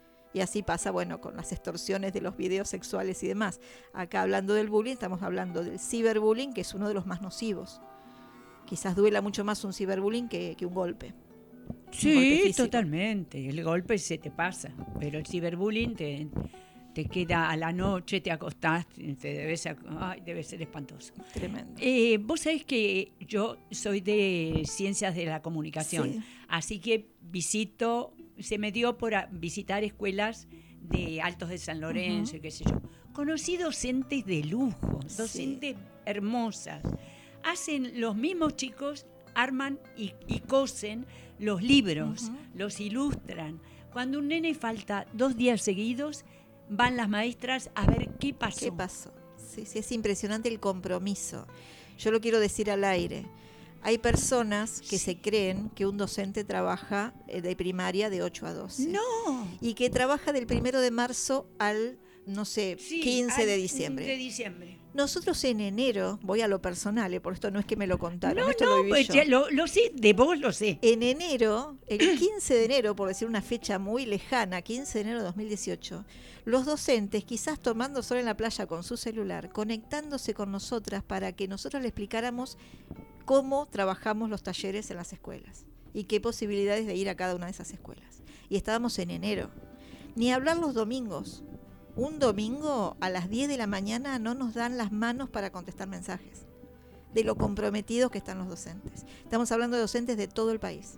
Y así pasa, bueno, con las extorsiones de los videos sexuales y demás. Acá, hablando del bullying, estamos hablando del ciberbullying, que es uno de los más nocivos. Quizás duela mucho más un ciberbullying que, que un golpe. Sí, un golpe totalmente. El golpe se te pasa, pero el ciberbullying te, te queda a la noche, te acostás, te debe ser, ay, debe ser espantoso. Tremendo. Eh, vos sabés que yo soy de Ciencias de la Comunicación, sí. Así que visito... Se me dio por visitar escuelas de Altos de San Lorenzo, uh-huh. y qué sé yo. Conocí docentes de lujo, docentes sí. hermosas. Hacen, los mismos chicos arman y, y cosen los libros, uh-huh. los ilustran. Cuando un nene falta dos días seguidos, van las maestras a ver qué pasó. ¿Qué pasó? Sí, sí, es impresionante el compromiso. Yo lo quiero decir al aire. Hay personas que sí. se creen que un docente trabaja de primaria de ocho a doce. ¡No! Y que trabaja del primero de marzo al, no sé, sí, quince de diciembre. de diciembre. Nosotros en enero, voy a lo personal, ¿eh? Por esto no es que me lo contaron, no, esto no, lo viví pues yo. Ya lo, lo sé, de vos lo sé. En enero, el quince de enero, por decir una fecha muy lejana, quince de enero de dos mil dieciocho, los docentes, quizás tomando sol en la playa con su celular, conectándose con nosotras para que nosotros le explicáramos cómo trabajamos los talleres en las escuelas y qué posibilidades de ir a cada una de esas escuelas. Y estábamos en enero. Ni hablar los domingos. Un domingo a las diez de la mañana no nos dan las manos para contestar mensajes, de lo comprometidos que están los docentes. Estamos hablando de docentes de todo el país.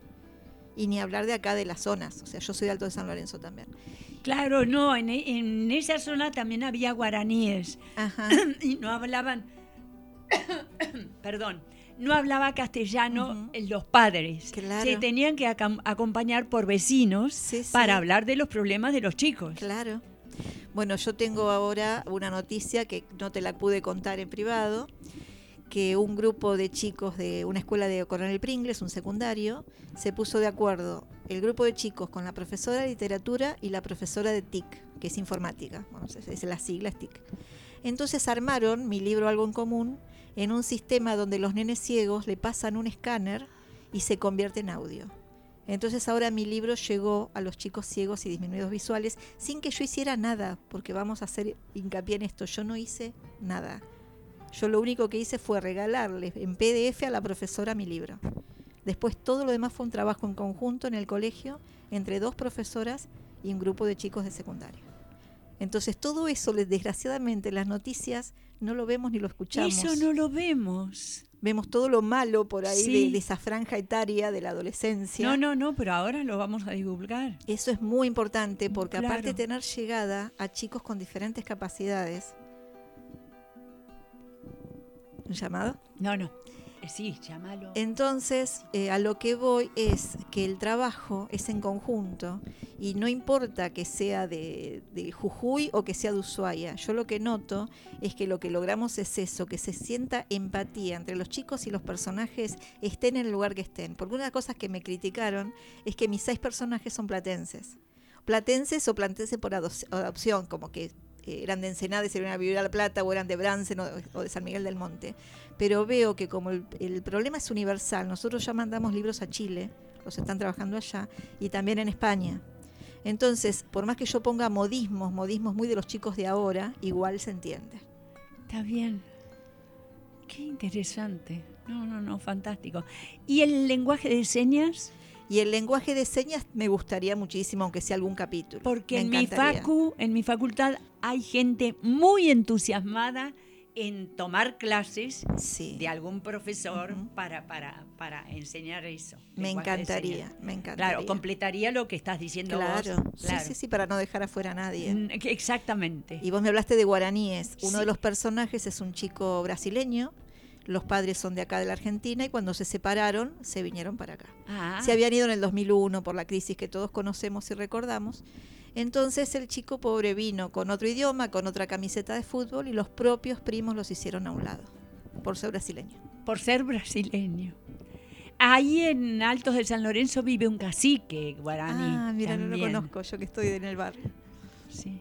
Y ni hablar de acá de las zonas. O sea, yo soy de Alto de San Lorenzo también. Claro, no, en, en esa zona también había guaraníes. Ajá. Y no hablaban... perdón, no hablaba castellano uh-huh. los padres. Claro. Se tenían que ac- acompañar por vecinos sí, sí. para hablar de los problemas de los chicos. Claro. Bueno, yo tengo ahora una noticia que no te la pude contar en privado, que un grupo de chicos de una escuela de Coronel Pringles, un secundario, se puso de acuerdo, el grupo de chicos con la profesora de literatura y la profesora de T I C, que es informática, bueno, es la sigla es T I C. Entonces armaron Mi libro algo en común en un sistema donde los nenes ciegos le pasan un escáner y se convierte en audio. Entonces ahora mi libro llegó a los chicos ciegos y disminuidos visuales sin que yo hiciera nada, porque vamos a hacer hincapié en esto, yo no hice nada. Yo lo único que hice fue regalarle en P D F a la profesora mi libro. Después todo lo demás fue un trabajo en conjunto en el colegio entre dos profesoras y un grupo de chicos de secundario. Entonces todo eso, desgraciadamente, en las noticias no lo vemos ni lo escuchamos. Eso no lo vemos. Vemos todo lo malo por ahí sí. de, de esa franja etaria de la adolescencia. No, no, no, pero ahora lo vamos a divulgar. Eso es muy importante porque claro. aparte de tener llegada a chicos con diferentes capacidades. ¿Un llamado? No, no. Sí, llámalo. Entonces, eh, a lo que voy es que el trabajo es en conjunto y no importa que sea de, de Jujuy o que sea de Ushuaia. Yo lo que noto es que lo que logramos es eso, que se sienta empatía entre los chicos y los personajes, estén en el lugar que estén. Porque una de las cosas que me criticaron es que mis seis personajes son platenses. Platenses o platenses por adop- adopción, como que eran de Ensenada y se iban a vivir a La Plata, o eran de Bransen o, o de San Miguel del Monte. Pero veo que como el, el problema es universal, nosotros ya mandamos libros a Chile, los están trabajando allá, y también en España. Entonces, por más que yo ponga modismos, modismos muy de los chicos de ahora, igual se entiende. Está bien. Qué interesante. No, no, no, fantástico. ¿Y el lenguaje de señas? Y el lenguaje de señas me gustaría muchísimo, aunque sea algún capítulo. Porque me en mi encantaría. facu, en mi facultad hay gente muy entusiasmada en tomar clases sí. de algún profesor uh-huh. para, para, para enseñar eso. Me encantaría, me encantaría. Claro, completaría lo que estás diciendo claro. vos. Claro, sí, sí, sí, para no dejar afuera a nadie. Exactamente. Y vos me hablaste de guaraníes. Uno sí. de los personajes es un chico brasileño. Los padres son de acá de la Argentina y cuando se separaron se vinieron para acá. Ah. Se habían ido en el dos mil uno por la crisis que todos conocemos y recordamos. Entonces el chico pobre vino con otro idioma, con otra camiseta de fútbol y los propios primos los hicieron a un lado, por ser brasileño. Por ser brasileño. Ahí en Altos de San Lorenzo vive un cacique guaraní. Ah, mira, también. no lo conozco, yo que estoy en el barrio. Sí.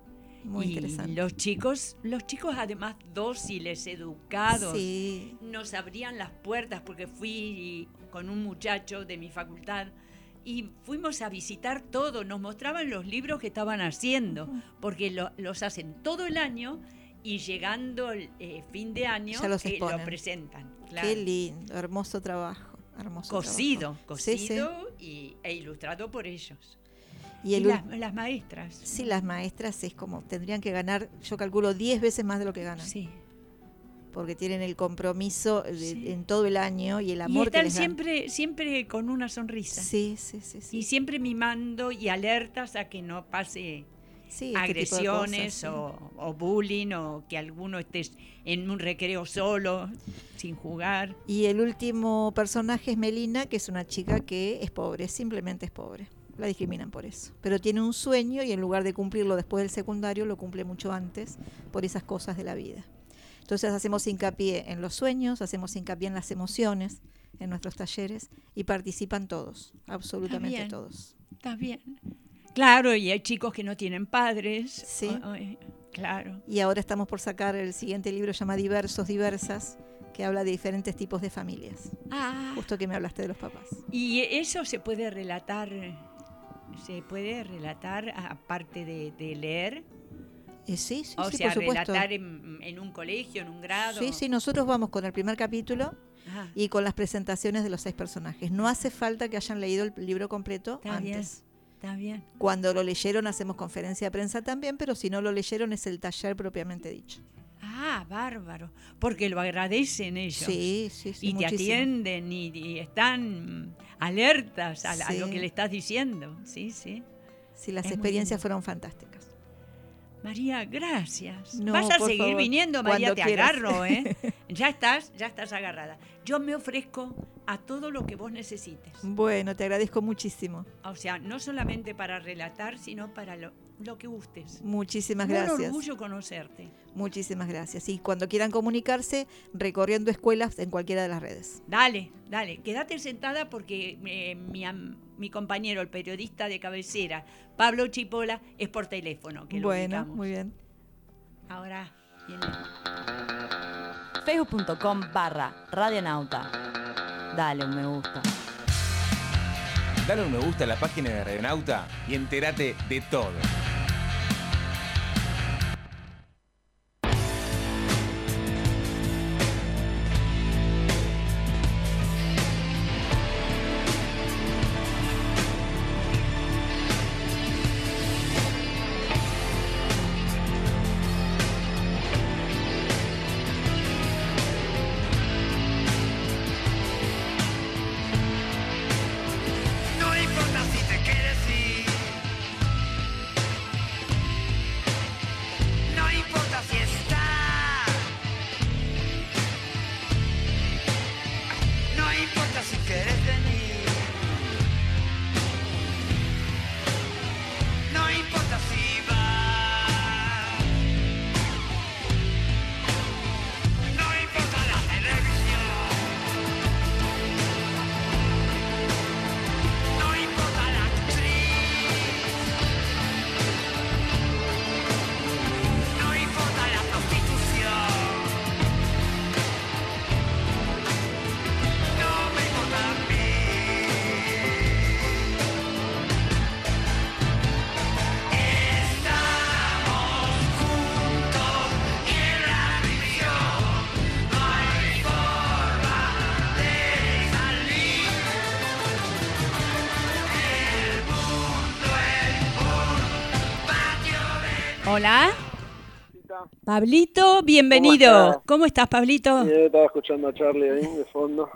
Muy y interesante. Los chicos, los chicos además dóciles, educados, sí. nos abrían las puertas porque fui con un muchacho de mi facultad y fuimos a visitar todo, nos mostraban los libros que estaban haciendo, uh-huh. porque lo, los hacen todo el año y llegando el eh, fin de año ya los eh, lo presentan. Claro. Qué lindo, hermoso trabajo. Hermoso cosido, trabajo. cosido sí, sí. Y, e ilustrado por ellos. Y, el, y las, las maestras. Sí, las maestras es como, tendrían que ganar, yo calculo, diez veces más de lo que ganan. Sí. Porque tienen el compromiso de, sí. en todo el año y el amor y están que les dan. siempre, siempre con una sonrisa. Sí, sí, sí, sí. Y siempre mimando y alertas a que no pase sí, agresiones este cosas, sí. o, o bullying o que alguno esté en un recreo solo, sin jugar. Y el último personaje es Melina, que es una chica que es pobre, simplemente es pobre. La discriminan por eso. Pero tiene un sueño y en lugar de cumplirlo después del secundario, lo cumple mucho antes por esas cosas de la vida. Entonces hacemos hincapié en los sueños, hacemos hincapié en las emociones en nuestros talleres y participan todos, absolutamente Está bien, todos. Está bien. Claro, y hay chicos que no tienen padres. Sí. Oh, oh, claro. Y ahora estamos por sacar el siguiente libro, se llama Diversos, Diversas, que habla de diferentes tipos de familias. Ah. Justo que me hablaste de los papás. Y eso se puede relatar, se puede relatar aparte de, de leer. Eh, sí, sí, o sí, sea, por supuesto. relatar en, en un colegio, en un grado. Sí, sí, nosotros vamos con el primer capítulo Ajá. y con las presentaciones de los seis personajes. No hace falta que hayan leído el libro completo Está antes. Bien, está bien. Cuando lo leyeron hacemos conferencia de prensa también, pero si no lo leyeron es el taller propiamente dicho. Ah, bárbaro. Porque lo agradecen ellos. Sí, sí, sí. Y muchísimo. te atienden y, y están alertas a, sí. a lo que le estás diciendo. Sí, sí. Sí, las es experiencias fueron fantásticas. María, gracias. No, Vas a por seguir favor, viniendo, María, cuando te quieras. agarro, ¿eh? Ya estás, ya estás agarrada. Yo me ofrezco a todo lo que vos necesites. Bueno, te agradezco muchísimo. O sea, no solamente para relatar, sino para lo, lo que gustes. Muchísimas Un gracias. orgullo conocerte. Muchísimas gracias. Y cuando quieran comunicarse, recorriendo escuelas en cualquiera de las redes. Dale, dale, quédate sentada porque eh, mi, am- mi compañero, el periodista de cabecera, Pablo Chipola, es por teléfono que lo Bueno, ubicamos. muy bien. Ahora viene. facebook.com barra radionauta. Dale un me gusta. Dale un me gusta a la página de Radionauta y entérate de todo. No importa si te quieres ir, no importa si estás, no importa si quieres venir, no importa si vas, no importa la televisión. No importa la actriz, no importa la prostitución, no me importa a mí. Estamos juntos y en la prisión no hay forma de salir. Hola. Pablito, bienvenido. ¿Cómo estás? ¿Cómo estás, Pablito? Sí, estaba escuchando a Charlie ahí de fondo.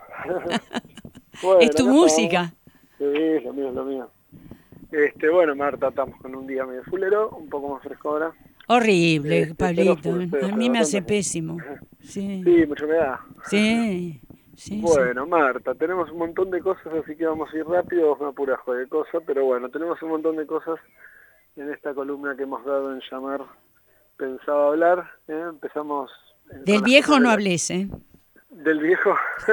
Bueno, Es tu acá música. estamos. Sí, es lo mío, es lo mío. Este, bueno, Marta, estamos con un día medio fulero, un poco más fresco ahora. Horrible, Este, Pablito. pero full, pero A mí me hace bastante. pésimo. Sí. Sí, mucha humedad. Sí, sí, Bueno, Marta, tenemos un montón de cosas, así que vamos a ir rápido, vos me apuras de cosas, pero bueno, tenemos un montón de cosas en esta columna que hemos dado en llamar Pensaba Hablar. ¿eh? Empezamos... eh, con Del las viejo cosas no de la- hables, ¿eh? Del viejo.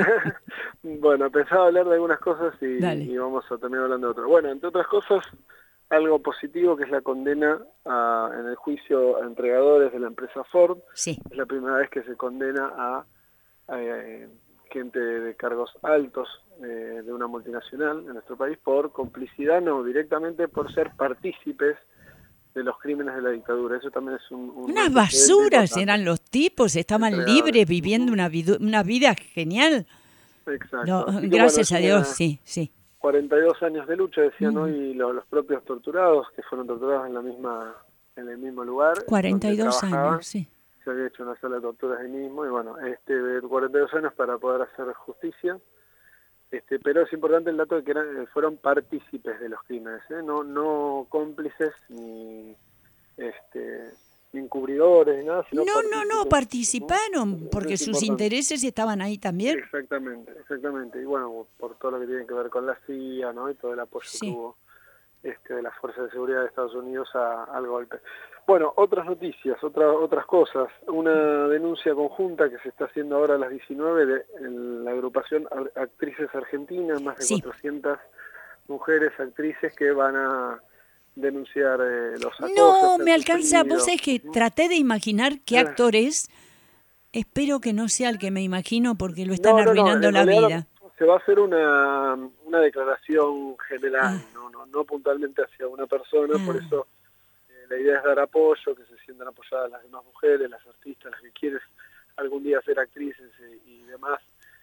Bueno, pensaba hablar de algunas cosas y, Dale. y vamos a terminar hablando de otras. Bueno, entre otras cosas, algo positivo que es la condena a- en el juicio a entregadores de la empresa Ford. Sí. Es la primera vez que se condena a, a, eh, gente de cargos altos eh, de una multinacional en nuestro país por complicidad, no directamente por ser partícipes de los crímenes de la dictadura. Eso también es un... un Unas antecedente basuras importante. eran los tipos, estaban Entregadores. libres viviendo una, vidu- una vida genial. Exacto. No, Así que, gracias bueno, a es Dios, una- sí, sí. cuarenta y dos años de lucha, decían Mm. hoy lo- los propios torturados, que fueron torturados en la misma en el mismo lugar. cuarenta y donde dos trabajaban. años, sí. Se había hecho una sala de torturas ahí mismo, y bueno, este cuarenta y dos años para poder hacer justicia. Este, pero es importante el dato de que eran, fueron partícipes de los crímenes, ¿eh? no, no cómplices ni este, ni encubridores, ni nada, sino No, no, no, partícipes. participaron porque es sus importante. intereses estaban ahí también. Exactamente, exactamente. Y bueno, por todo lo que tiene que ver con la C I A, ¿no? Y todo el apoyo Sí. que hubo este, de las fuerzas de seguridad de Estados Unidos a- al golpe. Bueno, otras noticias, otra, otras cosas. Una denuncia conjunta que se está haciendo ahora a las diecinueve de en la agrupación Ar- Actrices Argentinas, más de Sí. cuatrocientas mujeres actrices que van a denunciar eh, los acosos. No, que me han alcanza. Vos sabés sufrido. que traté de imaginar qué Ah. actor es. Espero que no sea el que me imagino porque lo están No, no, no, arruinando en la realidad vida. Se va a hacer una, una declaración general, Ah. no, no, no puntualmente hacia una persona, por Ah. eso eh, la idea es dar apoyo, que se sientan apoyadas las demás mujeres, las artistas, las que quieren algún día ser actrices y, y demás,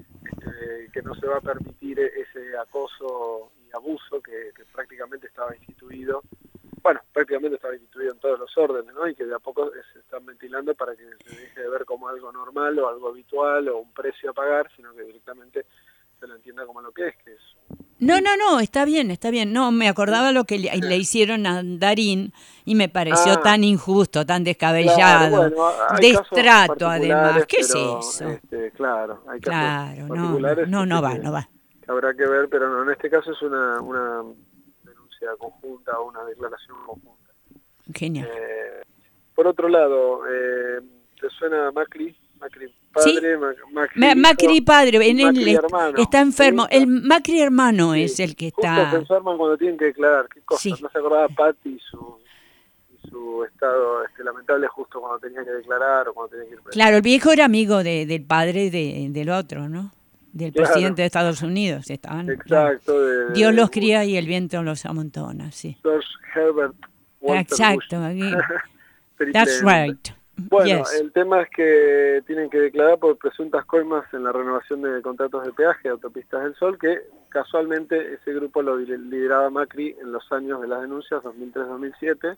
este, que no se va a permitir ese acoso y abuso que, que prácticamente estaba instituido, bueno, prácticamente estaba instituido en todos los órdenes, ¿no? Y que de a poco se están ventilando para que se deje de ver como algo normal o algo habitual o un precio a pagar, sino que directamente se lo entienda como lo que es, que es No, no, no, está bien, está bien. No, me acordaba lo que le, le hicieron a Darín y me pareció Ah. tan injusto, tan descabellado. Claro, bueno, hay casos Destrato, además. particulares, ¿Qué es pero, eso? Este, claro, hay casos Claro, no, no, particulares no, no este, va, que, no va. que habrá que ver, pero no, en este caso es una, una denuncia conjunta o una declaración conjunta. Genial. Eh, por otro lado, eh, ¿te suena Macri? Macri padre, Ma- Macri, Ma- hijo, Macri padre, en y él Macri est- hermano. está enfermo. ¿Sí? El Macri hermano Sí. es el que Justo está... se enferman cuando tienen que declarar. ¿Qué cosa? Sí. No se acordaba Patti y su, y su estado este, lamentable justo cuando tenía que declarar o cuando tenía que ir preso. Claro, el viejo era amigo de, del padre de, del otro, ¿no? Del Claro. presidente de Estados Unidos. Estaban, Exacto. claro. De, Dios de los cría y el viento los amontona, sí. George Herbert Walter Exacto. Bush. aquí. Triple That's nombre. right. Bueno, Yes. el tema es que tienen que declarar por presuntas coimas en la renovación de contratos de peaje de Autopistas del Sol, que casualmente ese grupo lo lideraba Macri en los años de las denuncias, dos mil tres dos mil siete,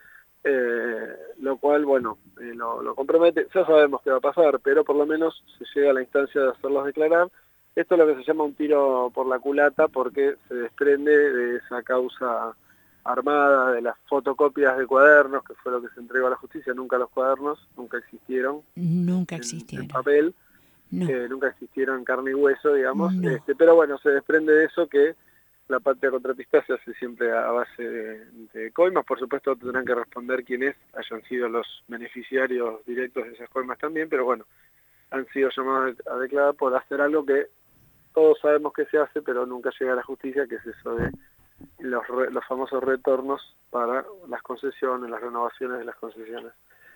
eh, lo cual, bueno, eh, lo, lo compromete. Ya sabemos qué va a pasar, pero por lo menos se llega a la instancia de hacerlos declarar. Esto es lo que se llama un tiro por la culata, porque se desprende de esa causa armada, de las fotocopias de cuadernos, que fue lo que se entregó a la justicia. Nunca los cuadernos, nunca existieron Nunca en, existieron. en papel, No. eh, nunca existieron en carne y hueso, digamos. No. Este, pero bueno, se desprende de eso que la patria contratista se hace siempre a base de, de coimas. Por supuesto tendrán que responder quiénes hayan sido los beneficiarios directos de esas coimas también, pero bueno, han sido llamados a declarar por hacer algo que todos sabemos que se hace, pero nunca llega a la justicia, que es eso de los, re, los famosos retornos para las concesiones, las renovaciones de las concesiones.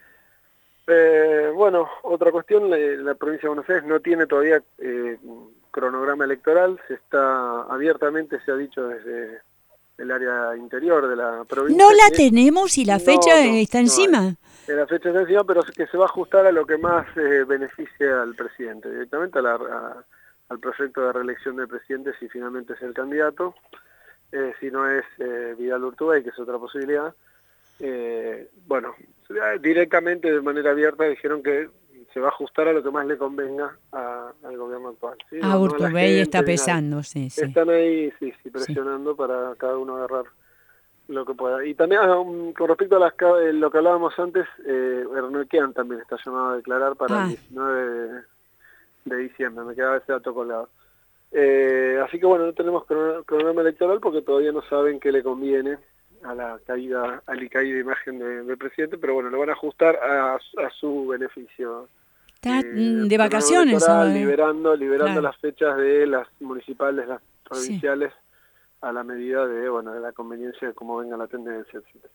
Eh, bueno, otra cuestión, la, la provincia de Buenos Aires no tiene todavía eh, cronograma electoral, se está abiertamente, se ha dicho desde el área interior de la provincia. No la que, tenemos y la fecha no, no, está no encima. hay. La fecha está encima, pero que se va a ajustar a lo que más eh, beneficie al presidente, directamente a la, a, al proyecto de reelección del presidente si finalmente es el candidato. Eh, si no es eh, Vidal Urtubey, que es otra posibilidad. Eh, bueno, directamente de manera abierta dijeron que se va a ajustar a lo que más le convenga a, al gobierno actual. ¿sí? Ah, No, no a la Urtubey gente está ni nada. pesando, sí, sí. Están ahí, sí, sí, presionando sí. para cada uno agarrar lo que pueda. Y también um, con respecto a las, eh, lo que hablábamos antes, eh, Ernequian también está llamado a declarar para ah. el diecinueve de, de diciembre, me quedaba ese dato colgado. Eh, así que bueno, no tenemos cronograma electoral porque todavía no saben qué le conviene a la caída, a la caída de imagen de, del presidente, pero bueno, lo van a ajustar a, a su beneficio. Está eh, de vacaciones. ¿O? ¿eh? Liberando, liberando claro. las fechas de las municipales, las provinciales, sí. a la medida de, bueno, de la conveniencia de cómo venga la tendencia, etcétera.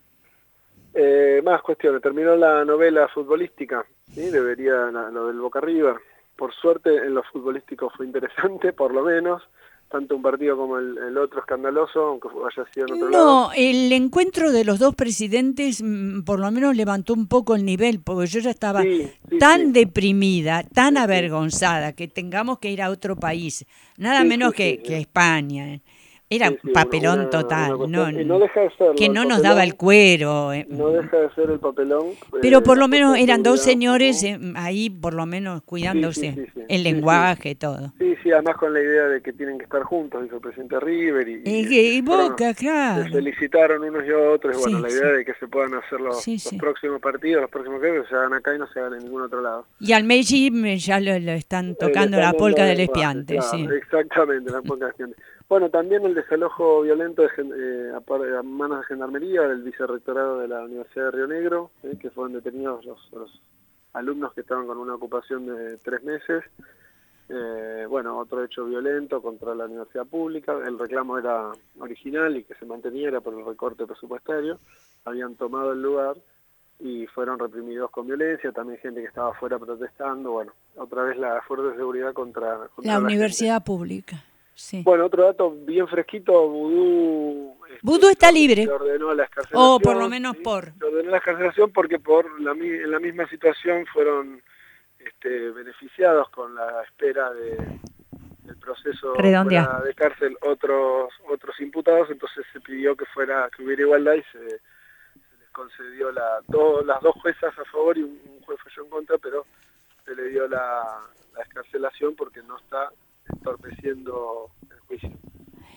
Eh, más cuestiones. Terminó la novela futbolística, ¿sí? Debería, la, lo del Boca River. Por suerte en lo futbolístico fue interesante, por lo menos, tanto un partido como el, el otro escandaloso, aunque haya sido en otro no, lado. No, el encuentro de los dos presidentes por lo menos levantó un poco el nivel, porque yo ya estaba sí, sí, tan sí. deprimida, tan sí, avergonzada, que tengamos que ir a otro país, nada sí, menos sí, que, sí, que sí. España. Era sí, sí, un papelón una, total, una no, y no deja de serlo, que no el nos papelón, daba el cuero. Eh. No deja de ser el papelón. Pero eh, por lo menos eran dos señores ¿no? eh, ahí, por lo menos cuidándose, sí, sí, sí, sí. el sí, lenguaje, sí. todo. Sí, sí, además con la idea de que tienen que estar juntos, dijo el presidente River. Y, y, y, y Boca, claro. Se felicitaron unos y otros, y bueno, sí, la idea sí. de que se puedan hacer los, sí, los sí. próximos partidos, los próximos que se hagan acá y no se hagan en ningún otro lado. Y al Messi ya lo, lo están tocando eh, la polca del espiante. Claro, sí. Exactamente, la polca del espiante. Bueno, también el desalojo violento de, eh, a, a manos de Gendarmería del vicerrectorado de la Universidad de Río Negro, eh, que fueron detenidos los, los alumnos que estaban con una ocupación de tres meses. Eh, bueno, otro hecho violento contra la universidad pública. El reclamo era original y que se mantenía era por el recorte presupuestario. Habían tomado el lugar y fueron reprimidos con violencia. También gente que estaba afuera protestando. Bueno, otra vez la fuerza de seguridad contra, contra la, la universidad gente. pública. Sí. Bueno, otro dato bien fresquito, Vudú... Este, Vudú está libre. Se ordenó la escarcelación. O oh, por lo menos ¿sí? por... Se ordenó la escarcelación porque por la, en la misma situación fueron este, beneficiados con la espera de, del proceso fuera de cárcel otros otros imputados, entonces se pidió que fuera que hubiera igualdad y se, se les concedió la do, las dos juezas a favor y un, un juez falló en contra, pero se le dio la, la escarcelación porque no está entorpeciendo el juicio.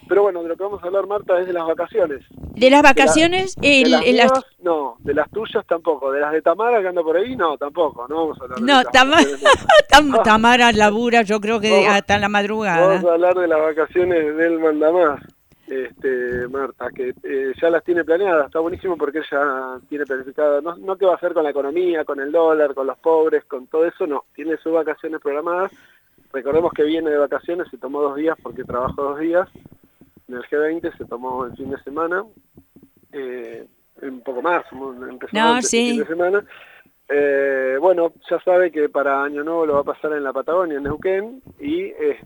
Pero bueno, de lo que vamos a hablar, Marta, es de las vacaciones. ¿De las vacaciones? De, la, el, de las el, mías, las... no. De las tuyas tampoco. De las de Tamara que anda por ahí, no, tampoco. No vamos a hablar de No, las Tamara, vacaciones. Tam, Tamara labura, yo creo que Vamos- hasta la madrugada. Vamos a hablar de las vacaciones del Mandamás, este, Marta, que eh, ya las tiene planeadas. Está buenísimo porque ella tiene planificado, no, no qué va a hacer con la economía, con el dólar, con los pobres, con todo eso, no. Tiene sus vacaciones programadas. Recordemos que viene de vacaciones, se tomó dos días porque trabajó dos días. En el G veinte se tomó el fin de semana, eh, un poco más, empezó No, antes sí. el fin de semana. Eh, bueno, ya sabe que para Año Nuevo lo va a pasar en la Patagonia, en Neuquén, y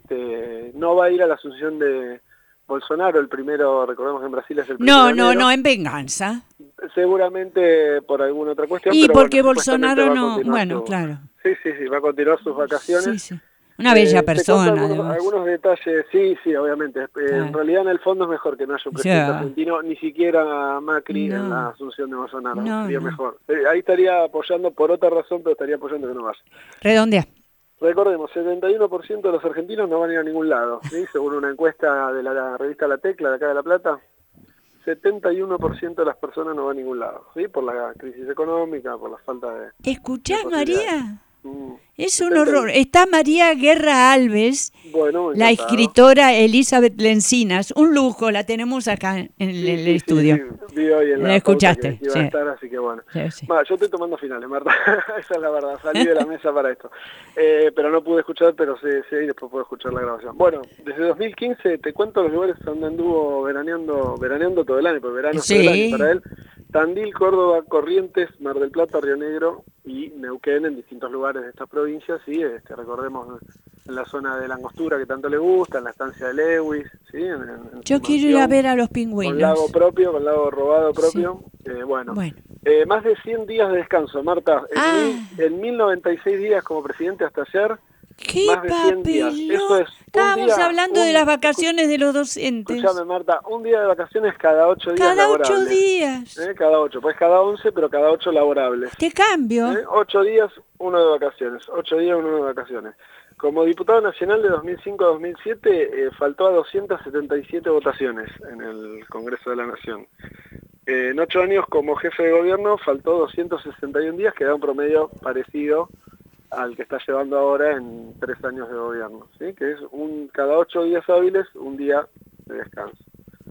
este no va a ir a la asunción de Bolsonaro, el primero, recordemos que en Brasil es el primero No, de no, enero. no, en venganza. Seguramente por alguna otra cuestión. Y pero porque bueno, supuestamente Bolsonaro va a no, continuar bueno, su- claro. Sí, sí, sí, va a continuar sus vacaciones. Sí, sí. Una bella Eh, te persona, cuento algunos, además. algunos detalles, sí, sí, obviamente. Eh, Claro. En realidad, en el fondo es mejor que no haya un presidente Ya. argentino, ni siquiera Macri No. en la asunción de Bolsonaro. No, Sería no. mejor. Eh, ahí estaría apoyando por otra razón, pero estaría apoyando que no vaya. Redondea. Recordemos, setenta y uno por ciento de los argentinos no van a ir a ningún lado, ¿sí? Según una encuesta de la, la revista La Tecla, de acá de La Plata, setenta y uno por ciento de las personas no van a ningún lado, ¿sí? Por la crisis económica, por la falta de... ¿Escuchás, de María? Mm. Es un setenta y uno. horror. Está María Guerra Alves, Bueno, la encantado. escritora Elizabeth Lencinas. Un lujo, la tenemos acá en el, Sí, el sí, sí, estudio. sí, vi hoy en La la escuchaste, pauta que iba sí. a estar, así que bueno. Sí, sí. Va, yo estoy tomando finales, Marta, esa es la verdad, salí de la mesa para esto. Eh, pero no pude escuchar, pero sí, sí, y después puedo escuchar la grabación. Bueno, desde dos mil quince te cuento los lugares donde anduvo veraneando, veraneando todo el año, porque verano es todo el Sí. año para él. Tandil, Córdoba, Corrientes, Mar del Plata, Río Negro y Neuquén, en distintos lugares de estas provincias, sí, este, recordemos en la zona de la Angostura que tanto le gusta, en la estancia de Lewis, sí, en, en- en Yo su quiero ir a mansión, ver a los con pingüinos. lago propio, con lago robado propio, eh, bueno, Bueno. Eh, más de cien días de descanso, Marta, en, Ah. mil, en mil noventa y seis días como presidente hasta ayer, ¡Qué más de cien días, papelón! eso es un Estábamos día, hablando un- de las vacaciones de los docentes. Escuchame, Marta, un día de vacaciones cada ocho días Cada laborables. ocho días. ¿Eh? Cada ocho, pues cada once, pero cada ocho laborables. Te cambio. ¿Eh? Ocho días, uno de vacaciones. Ocho días, uno de vacaciones. Como diputado nacional de dos mil cinco a dos mil siete, eh, faltó a doscientas setenta y siete votaciones en el Congreso de la Nación. Eh, en ocho años como jefe de gobierno faltó doscientos sesenta y uno días, que da un promedio parecido al que está llevando ahora en tres años de gobierno, ¿sí? Que es un cada ocho días hábiles, un día de descanso.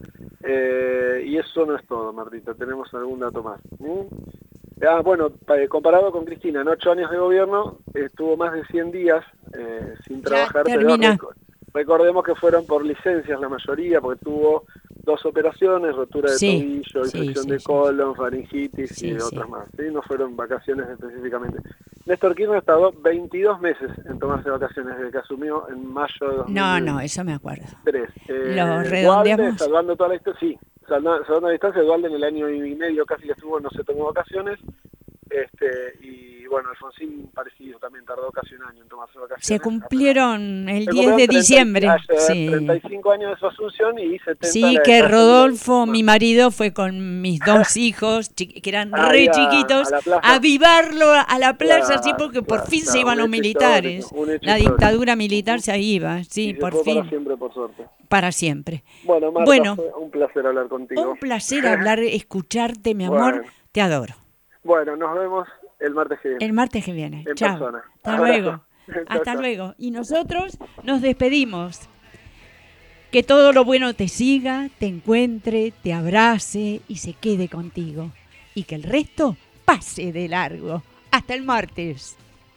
Eh, y eso no es todo, Martita, tenemos algún dato más. ¿Mm? Ah, bueno, pa- comparado con Cristina, en ocho años de gobierno estuvo más de cien días eh, sin trabajar, pero termina. reco- recordemos que fueron por licencias la mayoría, porque tuvo dos operaciones, rotura de Sí, tobillo, sí, infección sí, de sí. colon, faringitis Sí, y sí. otras más, ¿sí? No fueron vacaciones específicamente. Néstor Kirchner tardó veintidós meses en tomarse vacaciones desde que asumió en mayo de dos mil No, no, eso me acuerdo. tres. Eh, ¿Lo redondeamos? Dualde, salvando toda la distancia, sí, salvando, salvando la distancia, Dualde en el año y medio casi que estuvo, no se tomó vacaciones, este, y bueno, Alfonsín parecido, también tardó casi un año en tomarse vacaciones. Se cumplieron el Se diez cumplieron de treinta diciembre. ayer, Sí. treinta y cinco años de su asunción y setenta Sí, la de que Castro. Rodolfo, mi marido, fue con mis dos hijos, chi- que eran Ahí re a- chiquitos, a la plaza. a avivarlo a la playa, Claro, así porque por claro, fin se claro, iban un los hecho militares. histórico, un hecho La histórico. dictadura militar se iba, Y sí, se por fue fin, para siempre, por suerte. para siempre. Bueno, Marta, Bueno. fue un placer hablar contigo. Un placer hablar, escucharte, mi amor, Bueno. te adoro. Bueno, nos vemos el martes que viene. El martes que viene. En Chao. persona. Hasta Abrazo. luego. Chao, Hasta chao. luego. Y nosotros nos despedimos. Que todo lo bueno te siga, te encuentre, te abrace y se quede contigo. Y que el resto pase de largo. Hasta el martes.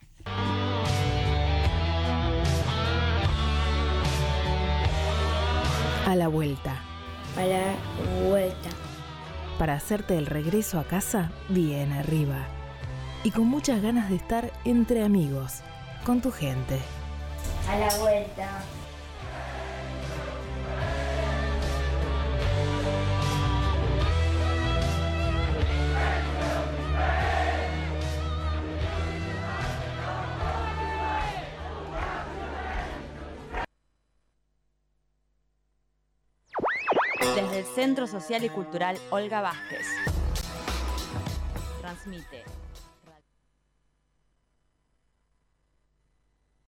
A la vuelta. A la vuelta. Para hacerte el regreso a casa bien arriba. Y con muchas ganas de estar entre amigos, con tu gente. A la vuelta. Desde el Centro Social y Cultural Olga Vázquez. Transmite